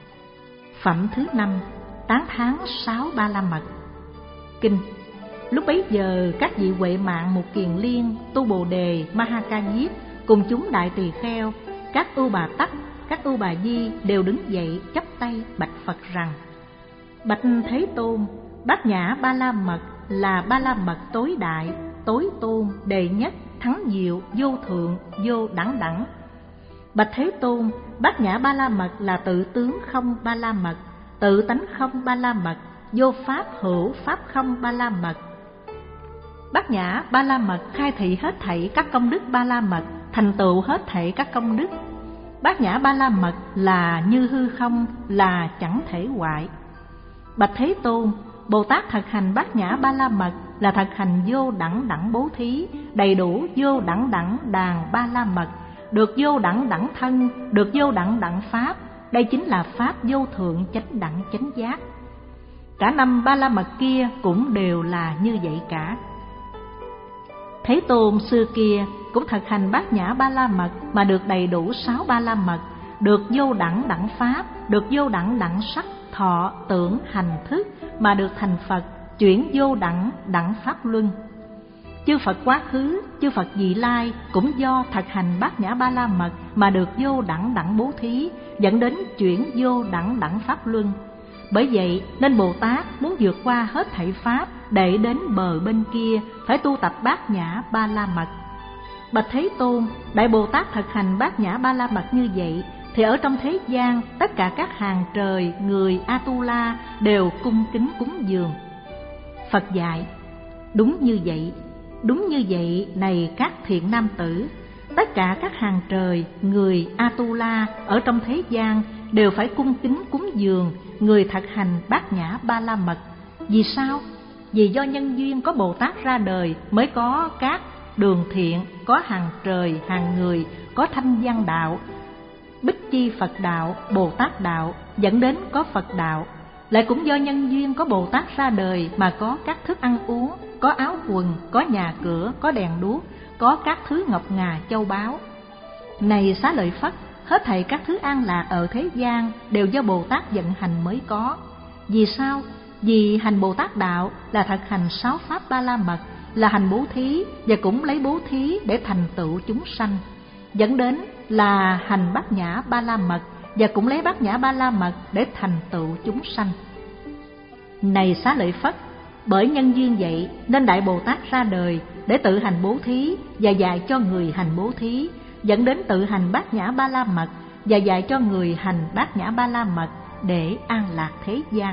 Phẩm thứ năm, tán thán sáu ba la mật. Kinh. Lúc bấy giờ các vị Huệ Mạng Một Kiền Liên, Tu Bồ Đề, Ma Ha Ca Diếp cùng chúng đại tỳ kheo, các ưu bà tắc, các ưu bà di đều đứng dậy chắp tay bạch Phật rằng: bạch Thế Tôn, Bát Nhã Ba La Mật là ba la mật tối đại, tối tôn, đệ nhất, thắng diệu, vô thượng, vô đẳng đẳng. Bạch Thế Tôn, Bát Nhã Ba La Mật là tự tướng không ba la mật, tự tánh không ba la mật, vô pháp hữu pháp không ba la mật. Bát Nhã Ba La Mật khai thị hết thảy các công đức ba la mật, thành tựu hết thảy các công đức. Bát Nhã Ba La Mật là như hư không, là chẳng thể hoại. Bạch Thế Tôn, Bồ Tát thực hành Bát Nhã Ba La Mật là thực hành vô đẳng đẳng bố thí, đầy đủ vô đẳng đẳng đàn ba la mật, được vô đẳng đẳng thân, được vô đẳng đẳng pháp. Đây chính là pháp vô thượng chánh đẳng chánh giác. Cả năm ba la mật kia cũng đều là như vậy cả. Thế Tôn xưa kia cũng thực hành Bát Nhã Ba La Mật mà được đầy đủ sáu ba la mật, được vô đẳng đẳng pháp, được vô đẳng đẳng sắc, thọ, tưởng, hành, thức mà được thành Phật, chuyển vô đẳng đẳng pháp luân. Chư Phật quá khứ, chư Phật vị lai cũng do thực hành Bát Nhã Ba La Mật mà được vô đẳng đẳng bố thí, dẫn đến chuyển vô đẳng đẳng pháp luân. Bởi vậy nên Bồ Tát muốn vượt qua hết thảy pháp để đến bờ bên kia phải tu tập Bát Nhã Ba La Mật. Bạch Thế Tôn, Đại Bồ Tát thực hành Bát Nhã Ba La Mật như vậy thì ở trong thế gian tất cả các hàng trời, người Atula đều cung kính cúng dường. Phật dạy: đúng như vậy, đúng như vậy này các thiện nam tử, tất cả các hàng trời, người Atula ở trong thế gian đều phải cung kính cúng dường người thực hành Bát Nhã Ba La Mật. Vì sao? Vì do nhân duyên có Bồ Tát ra đời mới có các đường thiện, có hàng trời, hàng người, có thanh văn đạo. Bích chi Phật đạo, Bồ Tát đạo dẫn đến có Phật đạo. Lại cũng do nhân duyên có Bồ Tát ra đời mà có các thức ăn uống, có áo quần, có nhà cửa, có đèn đuốc, có các thứ ngọc ngà châu báu. Này Xá Lợi Phất, hết thảy các thứ an lạc ở thế gian đều do Bồ Tát vận hành mới có. Vì sao? Vì hành Bồ Tát đạo là thực hành sáu pháp ba la mật, là hành bố thí và cũng lấy bố thí để thành tựu chúng sanh, dẫn đến là hành bát nhã ba la mật và cũng lấy bát nhã ba la mật để thành tựu chúng sanh. Này Xá Lợi Phất, bởi nhân duyên vậy nên Đại Bồ Tát ra đời để tự hành bố thí và dạy cho người hành bố thí, dẫn đến tự hành bát nhã ba la mật và dạy cho người hành bát nhã ba la mật để an lạc thế gian.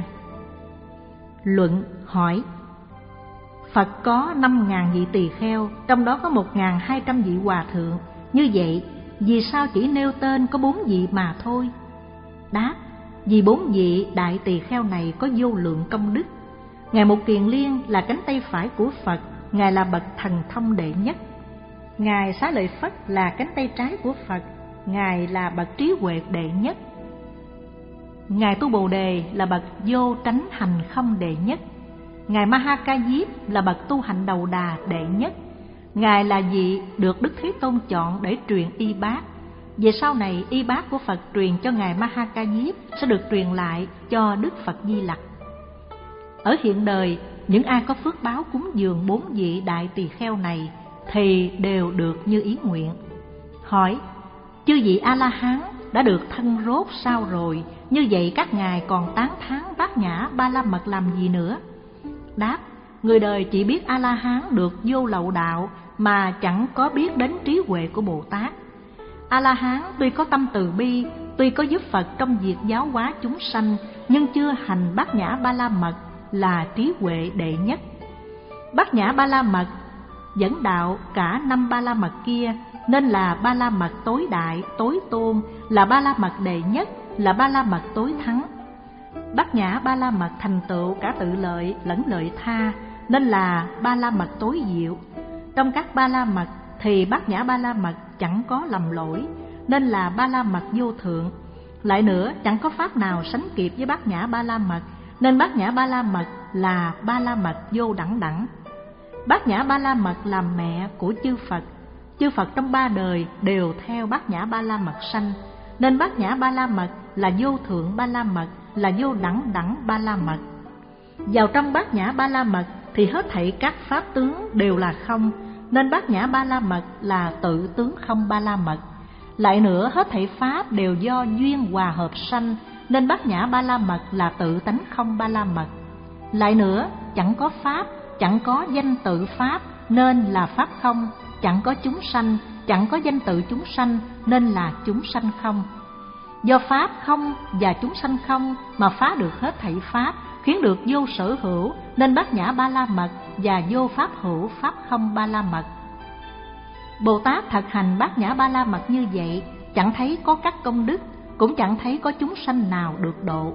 Luận hỏi: Phật có năm ngàn vị tỳ kheo, trong đó có một ngàn hai trăm vị hòa thượng. Như vậy, vì sao chỉ nêu tên có bốn vị mà thôi? Đáp: vì bốn vị đại tỳ kheo này có vô lượng công đức. Ngài Một Kiền Liên là cánh tay phải của Phật, Ngài là bậc thần thông đệ nhất. Ngài Xá Lợi Phất là cánh tay trái của Phật, Ngài là bậc trí huệ đệ nhất. Ngài Tu Bồ Đề là bậc vô tránh hành không đệ nhất. Ngài Ma Ha Ca Diếp là bậc tu hành đầu đà đệ nhất. Ngài là vị được Đức Thế Tôn chọn để truyền y bát. Về sau này, y bát của Phật truyền cho Ngài Ma Ha Ca Diếp sẽ được truyền lại cho Đức Phật Di Lặc. Ở hiện đời, những ai có phước báo cúng dường bốn vị đại tỳ kheo này thì đều được như ý nguyện. Hỏi: chư vị A-la-hán đã được thân rốt sao rồi? Như vậy các ngài còn tán thán bát nhã ba la mật làm gì nữa? Đáp: người đời chỉ biết A-la-hán được vô lậu đạo mà chẳng có biết đến trí huệ của Bồ Tát. A-la-hán tuy có tâm từ bi, tuy có giúp Phật trong việc giáo hóa chúng sanh, nhưng chưa hành bát nhã ba la mật là trí huệ đệ nhất. Bát nhã ba la mật dẫn đạo cả năm ba la mật kia, nên là ba la mật tối đại, tối tôn, là ba la mật đệ nhất, là ba la mật tối thắng. Bát nhã ba la mật thành tựu cả tự lợi lẫn lợi tha, nên là ba la mật tối diệu. Trong các ba la mật thì bát nhã ba la mật chẳng có lầm lỗi, nên là ba la mật vô thượng. Lại nữa, chẳng có pháp nào sánh kịp với bát nhã ba la mật, nên bát nhã ba la mật là ba la mật vô đẳng đẳng. Bát nhã ba la mật là mẹ của chư Phật. Chư Phật trong ba đời đều theo bát nhã ba la mật sanh, nên bát nhã ba la mật là vô thượng ba la mật, là vô đẳng đẳng ba la mật. Vào trong bát nhã ba la mật thì hết thảy các pháp tướng đều là không, nên bát nhã ba la mật là tự tướng không ba la mật. Lại nữa, hết thảy pháp đều do duyên hòa hợp sanh, nên bát nhã ba la mật là tự tánh không ba la mật. Lại nữa, chẳng có pháp, chẳng có danh tự pháp, nên là pháp không. Chẳng có chúng sanh, chẳng có danh tự chúng sanh, nên là chúng sanh không. Do pháp không và chúng sanh không mà phá được hết thảy pháp, khiến được vô sở hữu, nên bát nhã ba la mật và vô pháp hữu pháp không ba la mật. Bồ Tát thực hành bát nhã ba la mật như vậy, chẳng thấy có các công đức, cũng chẳng thấy có chúng sanh nào được độ.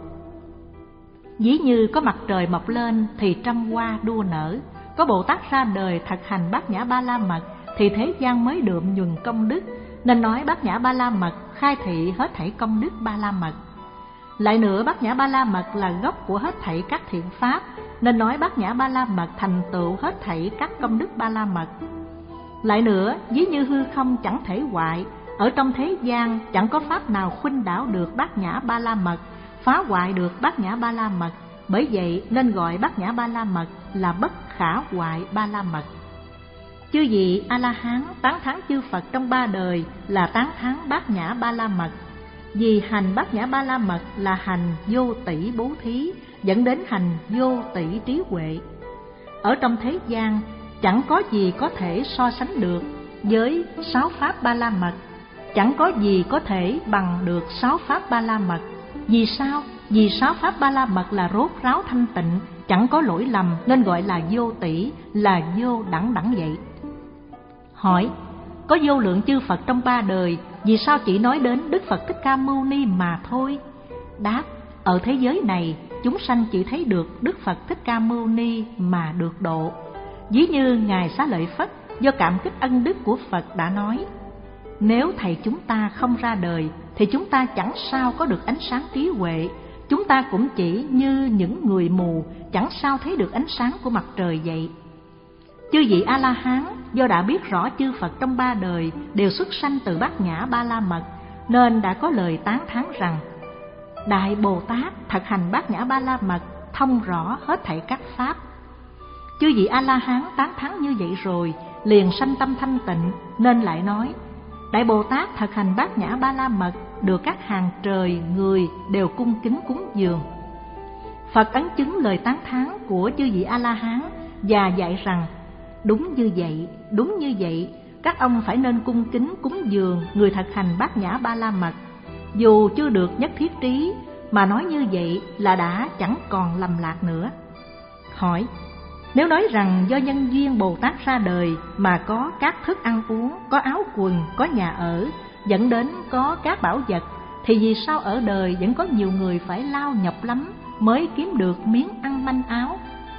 Ví như có mặt trời mọc lên thì trăm hoa đua nở, có Bồ Tát ra đời thực hành bát nhã ba la mật thì thế gian mới đượm nhuần công đức, nên nói bát nhã ba la mật khai thị hết thảy công đức ba la mật. Lại nữa, bát nhã ba la mật là gốc của hết thảy các thiện pháp, nên nói bát nhã ba la mật thành tựu hết thảy các công đức ba la mật. Lại nữa, ví như hư không chẳng thể hoại, ở trong thế gian chẳng có pháp nào khuynh đảo được bát nhã ba la mật, phá hoại được bát nhã ba la mật. Bởi vậy nên gọi bát nhã ba la mật là bất khả hoại ba la mật. Chư vị A-la-hán tán thán chư Phật trong ba đời là tán thán bát nhã ba la mật. Vì hành bát nhã ba la mật là hành vô tỷ bố thí, dẫn đến hành vô tỷ trí huệ. Ở trong thế gian chẳng có gì có thể so sánh được với sáu pháp ba la mật, chẳng có gì có thể bằng được sáu pháp ba la mật. Vì sao? Vì sáu pháp ba la mật là rốt ráo thanh tịnh, chẳng có lỗi lầm, nên gọi là vô tỷ, là vô đẳng đẳng vậy. Hỏi: có vô lượng chư Phật trong ba đời, vì sao chỉ nói đến Đức Phật Thích Ca Mâu Ni mà thôi? Đáp: ở thế giới này, chúng sanh chỉ thấy được Đức Phật Thích Ca Mâu Ni mà được độ. Ví như Ngài Xá Lợi Phất do cảm kích ân đức của Phật đã nói: nếu thầy chúng ta không ra đời thì chúng ta chẳng sao có được ánh sáng trí huệ. Chúng ta cũng chỉ như những người mù, chẳng sao thấy được ánh sáng của mặt trời vậy. Chư vị A-la-hán do đã biết rõ chư Phật trong ba đời đều xuất sanh từ Bát Nhã Ba La Mật, nên đã có lời tán thán rằng: Đại Bồ Tát thực hành Bát Nhã Ba La Mật, thông rõ hết thảy các pháp. Chư vị A-la-hán tán thán như vậy rồi, liền sanh tâm thanh tịnh, nên lại nói: Đại Bồ Tát thực hành Bát Nhã Ba La Mật, được các hàng trời người đều cung kính cúng dường. Phật ấn chứng lời tán thán của chư vị A-la-hán và dạy rằng: Đúng như vậy, đúng như vậy, các ông phải nên cung kính cúng dường người thực hành Bát Nhã Ba La Mật. Dù chưa được nhất thiết trí, mà nói như vậy là đã chẳng còn lầm lạc nữa. Hỏi: Nếu nói rằng do nhân duyên Bồ Tát ra đời mà có các thức ăn uống, có áo quần, có nhà ở, dẫn đến có các bảo vật, thì vì sao ở đời vẫn có nhiều người phải lao nhọc lắm mới kiếm được miếng ăn manh áo?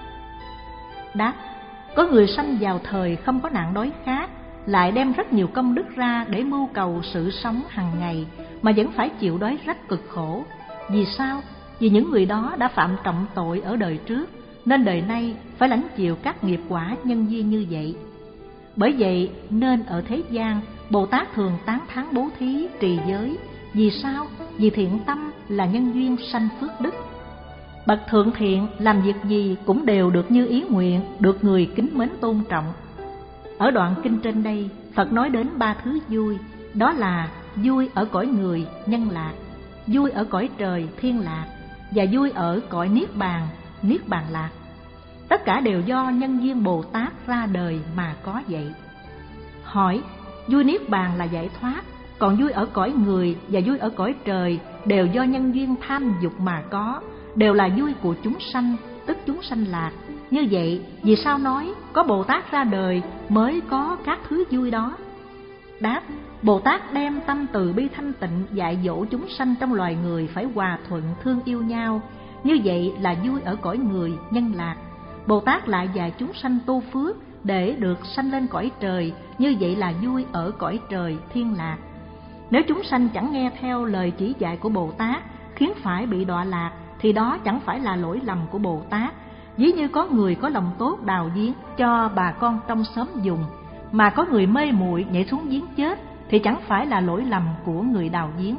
Đáp: Có người sanh vào thời không có nạn đói khát, lại đem rất nhiều công đức ra để mưu cầu sự sống hàng ngày, mà vẫn phải chịu đói rách cực khổ. Vì sao? Vì những người đó đã phạm trọng tội ở đời trước, nên đời nay phải lãnh chịu các nghiệp quả nhân duyên như vậy. Bởi vậy nên ở thế gian, Bồ Tát thường tán thán bố thí, trì giới. Vì sao? Vì thiện tâm là nhân duyên sanh phước đức. Bậc thượng thiện làm việc gì cũng đều được như ý nguyện, được người kính mến tôn trọng. Ở đoạn kinh trên đây, Phật nói đến ba thứ vui, đó là vui ở cõi người, nhân lạc, vui ở cõi trời, thiên lạc, và vui ở cõi niết bàn, niết bàn lạc. Tất cả đều do nhân duyên Bồ Tát ra đời mà có vậy. Hỏi: Vui niết bàn là giải thoát, còn vui ở cõi người và vui ở cõi trời đều do nhân duyên tham dục mà có, đều là vui của chúng sanh, tức chúng sanh lạc. Như vậy, vì sao nói có Bồ Tát ra đời mới có các thứ vui đó? Đáp: Bồ Tát đem tâm từ bi thanh tịnh dạy dỗ chúng sanh trong loài người phải hòa thuận thương yêu nhau. Như vậy là vui ở cõi người, nhân lạc. Bồ Tát lại dạy chúng sanh tu phước để được sanh lên cõi trời. Như vậy là vui ở cõi trời, thiên lạc. Nếu chúng sanh chẳng nghe theo lời chỉ dạy của Bồ Tát, khiến phải bị đọa lạc, thì đó chẳng phải là lỗi lầm của Bồ Tát. Ví như có người có lòng tốt đào giếng cho bà con trong xóm dùng, mà có người mê muội nhảy xuống giếng chết, thì chẳng phải là lỗi lầm của người đào giếng.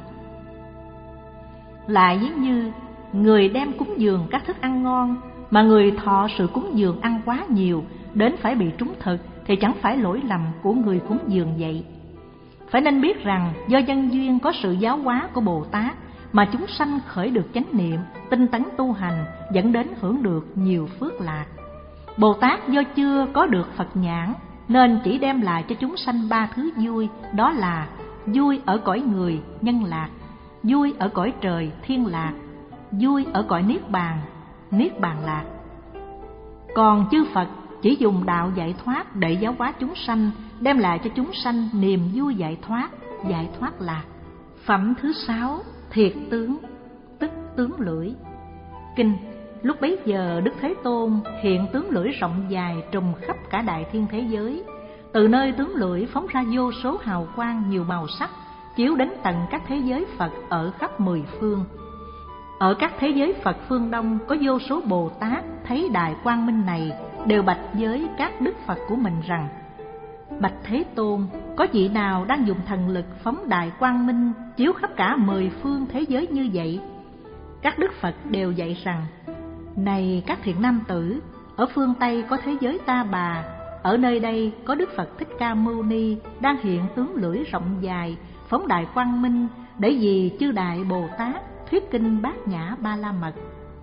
Lại ví như người đem cúng dường các thức ăn ngon, mà người thọ sự cúng dường ăn quá nhiều, đến phải bị trúng thực, thì chẳng phải lỗi lầm của người cúng dường vậy. Phải nên biết rằng do nhân duyên có sự giáo hóa của Bồ Tát mà chúng sanh khởi được chánh niệm, tinh tấn tu hành, dẫn đến hưởng được nhiều phước lạc. Bồ Tát do chưa có được Phật nhãn, nên chỉ đem lại cho chúng sanh ba thứ vui, đó là vui ở cõi người, nhân lạc, vui ở cõi trời, thiên lạc, vui ở cõi niết bàn, niết bàn lạc. Còn chư Phật chỉ dùng đạo giải thoát để giáo hóa chúng sanh, đem lại cho chúng sanh niềm vui giải thoát, giải thoát lạc. Phẩm thứ sáu: Thiệt tướng, tức tướng lưỡi. Kinh: Lúc bấy giờ Đức Thế Tôn hiện tướng lưỡi rộng dài trùm khắp cả đại thiên thế giới. Từ nơi tướng lưỡi phóng ra vô số hào quang nhiều màu sắc, chiếu đến tận các thế giới Phật ở khắp mười phương. Ở các thế giới Phật phương Đông có vô số Bồ Tát thấy đại quang minh này, đều bạch với các đức Phật của mình rằng: Bạch Thế Tôn, có vị nào đang dùng thần lực phóng đại quang minh chiếu khắp cả mười phương thế giới như vậy? Các đức Phật đều dạy rằng: Này các thiện nam tử, ở phương Tây có thế giới Ta Bà, ở nơi đây có Đức Phật Thích Ca Mâu Ni đang hiện tướng lưỡi rộng dài, phóng đại quang minh, để vì chư đại Bồ Tát thuyết kinh Bát Nhã Ba La Mật.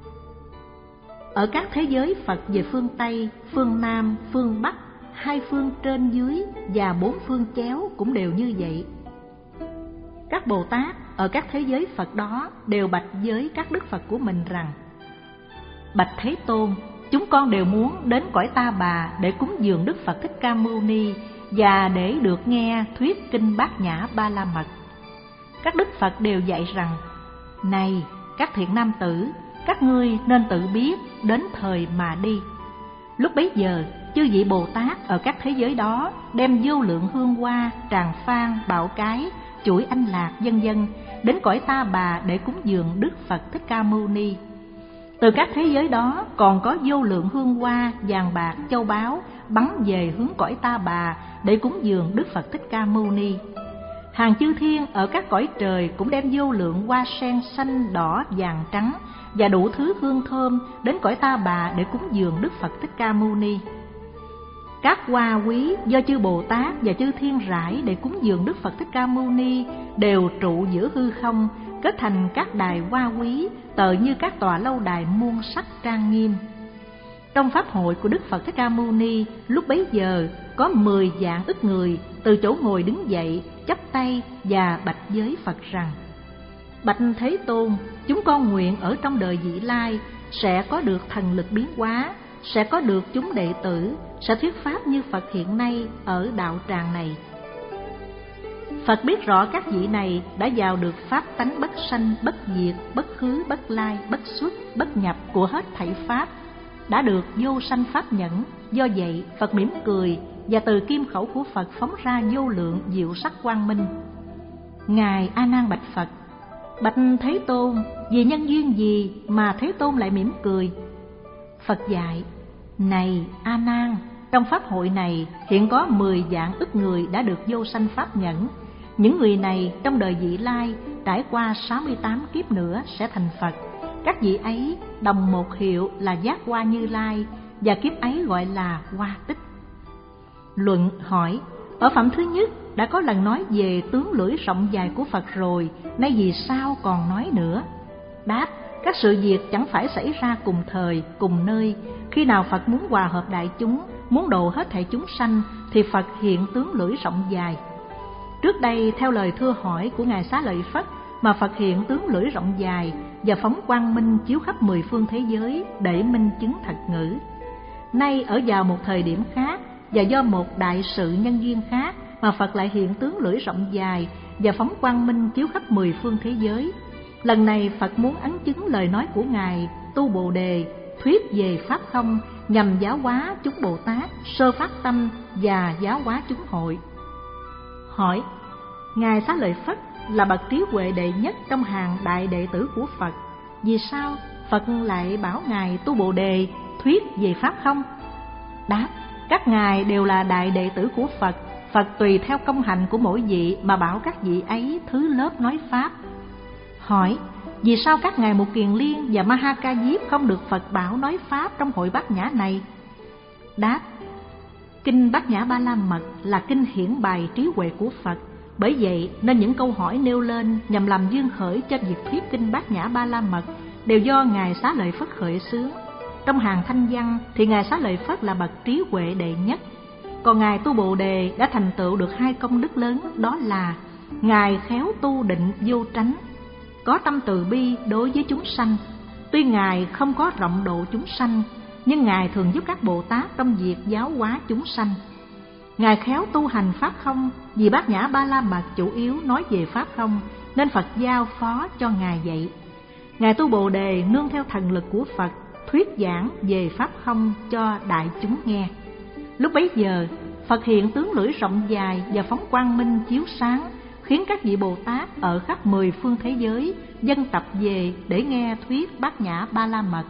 Ở các thế giới Phật về phương Tây, phương Nam, phương Bắc, hai phương trên dưới và bốn phương chéo cũng đều như vậy. Các Bồ Tát ở các thế giới Phật đó đều bạch với các đức Phật của mình rằng: Bạch Thế Tôn, chúng con đều muốn đến cõi Ta Bà để cúng dường Đức Phật Thích Ca Mâu Ni và để được nghe thuyết kinh Bát Nhã Ba La Mật. Các đức Phật đều dạy rằng: Này các thiện nam tử, các ngươi nên tự biết đến thời mà đi. Lúc bấy giờ, chư vị Bồ Tát ở các thế giới đó đem vô lượng hương hoa, tràng phan, bảo cái, chuỗi anh lạc vân vân đến cõi Ta Bà để cúng dường Đức Phật Thích Ca Mâu Ni. Từ các thế giới đó còn có vô lượng hương hoa, vàng bạc, châu báu bắn về hướng cõi Ta Bà để cúng dường Đức Phật Thích Ca Mâu Ni. Hàng chư thiên ở các cõi trời cũng đem vô lượng hoa sen xanh, đỏ, vàng, trắng và đủ thứ hương thơm đến cõi Ta Bà để cúng dường Đức Phật Thích Ca Mâu Ni. Các hoa quý do chư Bồ Tát và chư thiên rải để cúng dường Đức Phật Thích Ca Mâu Ni đều trụ giữa hư không, kết thành các đài hoa quý, tợ như các tòa lâu đài muôn sắc trang nghiêm. Trong pháp hội của Đức Phật Thích Ca Mâu Ni, lúc bấy giờ có mười vạn ức người từ chỗ ngồi đứng dậy, chắp tay và bạch với Phật rằng: Bạch Thế Tôn, chúng con nguyện ở trong đời vị lai sẽ có được thần lực biến hóa, sẽ có được chúng đệ tử, sẽ thuyết pháp như Phật hiện nay ở đạo tràng này. Phật biết rõ các vị này đã vào được pháp tánh bất sanh, bất diệt, bất khứ, bất lai, bất xuất, bất nhập của hết thảy pháp, đã được vô sanh pháp nhẫn. Do vậy Phật mỉm cười và từ kim khẩu của Phật phóng ra vô lượng diệu sắc quang minh. Ngài A Nan bạch Phật: Bạch Thế Tôn, vì nhân duyên gì mà Thế Tôn lại mỉm cười? Phật dạy: Này A Nan, trong pháp hội này hiện có mười vạn ức người đã được vô sanh pháp nhẫn. Những người này trong đời vị lai trải qua sáu mươi tám kiếp nữa sẽ thành Phật. Các vị ấy đồng một hiệu là Giác Hoa Như Lai, và kiếp ấy gọi là Hoa Tích. Luận hỏi: ở phẩm thứ nhất đã có lần nói về tướng lưỡi rộng dài của Phật rồi, nay vì sao còn nói nữa? Đáp: các sự việc chẳng phải xảy ra cùng thời, cùng nơi. Khi nào Phật muốn hòa hợp đại chúng, muốn độ hết thảy chúng sanh, thì Phật hiện tướng lưỡi rộng dài. Trước đây theo lời thưa hỏi của Ngài Xá Lợi Phất mà Phật hiện tướng lưỡi rộng dài và phóng quang minh chiếu khắp mười phương thế giới để minh chứng thật ngữ. Nay ở vào một thời điểm khác và do một đại sự nhân duyên khác mà Phật lại hiện tướng lưỡi rộng dài và phóng quang minh chiếu khắp mười phương thế giới. Lần này Phật muốn ấn chứng lời nói của Ngài Tu Bồ Đề thuyết về pháp không, nhằm giáo hóa chúng Bồ Tát sơ phát tâm và giáo hóa chúng hội. Hỏi: Ngài Xá Lợi Phất là bậc trí huệ đệ nhất trong hàng đại đệ tử của Phật, vì sao Phật lại bảo Ngài Tu Bồ Đề thuyết về pháp không? Đáp: các ngài đều là đại đệ tử của Phật. Phật tùy theo công hạnh của mỗi vị mà bảo các vị ấy thứ lớp nói pháp. Hỏi: vì sao các ngài Mục Kiền Liên và Ma Ha Ca Diếp không được Phật bảo nói pháp trong hội Bát Nhã này? Đáp: kinh Bát Nhã Ba La Mật là kinh hiển bày trí huệ của Phật. Bởi vậy nên những câu hỏi nêu lên nhằm làm duyên khởi cho việc thuyết kinh Bát Nhã Ba La Mật đều do Ngài Xá Lợi Phất khởi xướng. Trong hàng thanh văn thì Ngài Xá Lợi Phất là bậc trí huệ đệ nhất. Còn Ngài Tu Bồ Đề đã thành tựu được hai công đức lớn, đó là Ngài khéo tu định vô tránh, có tâm từ bi đối với chúng sanh. Tuy Ngài không có rộng độ chúng sanh, nhưng Ngài thường giúp các Bồ Tát trong việc giáo hóa chúng sanh. Ngài khéo tu hành pháp không, vì Bát Nhã Ba La Mật chủ yếu nói về pháp không, nên Phật giao phó cho Ngài dạy. Ngài Tu Bồ Đề nương theo thần lực của Phật thuyết giảng về pháp không cho đại chúng nghe. Lúc bấy giờ Phật hiện tướng lưỡi rộng dài và phóng quang minh chiếu sáng, khiến các vị Bồ Tát ở khắp mười phương thế giới dân tập về để nghe thuyết Bát Nhã Ba La Mật.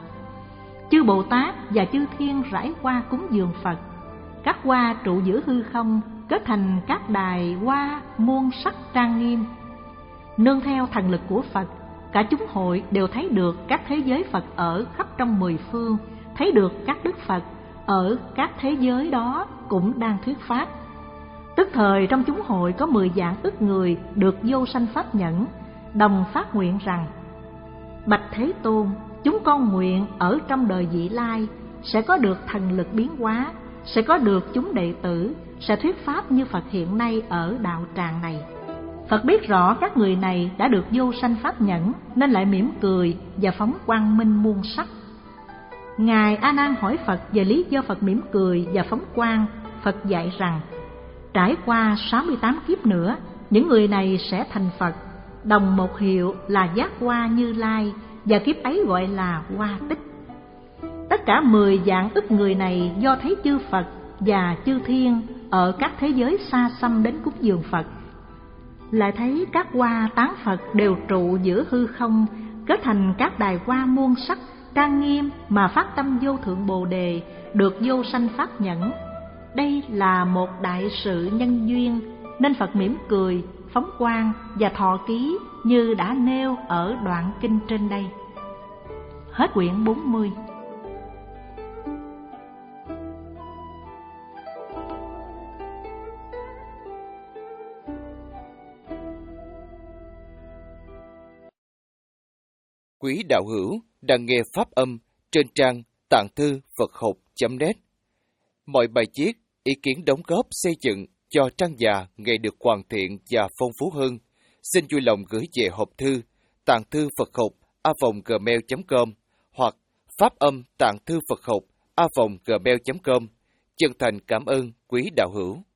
Chư Bồ Tát và chư thiên rải hoa cúng dường Phật. Các hoa trụ giữa hư không, kết thành các đài hoa muôn sắc trang nghiêm. Nương theo thần lực của Phật, cả chúng hội đều thấy được các thế giới Phật ở khắp trong mười phương, thấy được các đức Phật ở các thế giới đó cũng đang thuyết pháp. Tức thời trong chúng hội có mười vạn ức người được vô sanh pháp nhẫn, đồng phát nguyện rằng: Bạch Thế Tôn, chúng con nguyện ở trong đời vị lai sẽ có được thần lực biến hóa, sẽ có được chúng đệ tử, sẽ thuyết pháp như Phật hiện nay ở đạo tràng này. Phật biết rõ các người này đã được vô sanh pháp nhẫn, nên lại mỉm cười và phóng quang minh muôn sắc. Ngài A Nan hỏi Phật về lý do Phật mỉm cười và phóng quang. Phật dạy rằng: trải qua sáu mươi tám kiếp nữa, những người này sẽ thành Phật, đồng một hiệu là Giác Hoa Như Lai, và kiếp ấy gọi là Hoa Tích. Tất cả mười vạn ức người này do thấy chư Phật và chư thiên ở các thế giới xa xăm đến cúng dường Phật. lại thấy các hoa tán Phật đều trụ giữa hư không, kết thành các đài hoa muôn sắc, trang nghiêm mà phát tâm vô thượng Bồ đề, được vô sanh pháp nhẫn. Đây là một đại sự nhân duyên, nên Phật mỉm cười, phóng quang và thọ ký như đã nêu ở đoạn kinh trên đây. Hết quyển bốn mươi. Quý đạo hữu đang nghe pháp âm trên trang tạng thư Phật học chấm net. Mọi bài viết, ý kiến đóng góp xây dựng cho trang già ngày được hoàn thiện và phong phú hơn, xin vui lòng gửi về hộp thư tạng thư Phật học a vòng gmail chấm com hoặc pháp âm tạng thư Phật học a vòng gmail chấm com. Chân thành cảm ơn quý đạo hữu.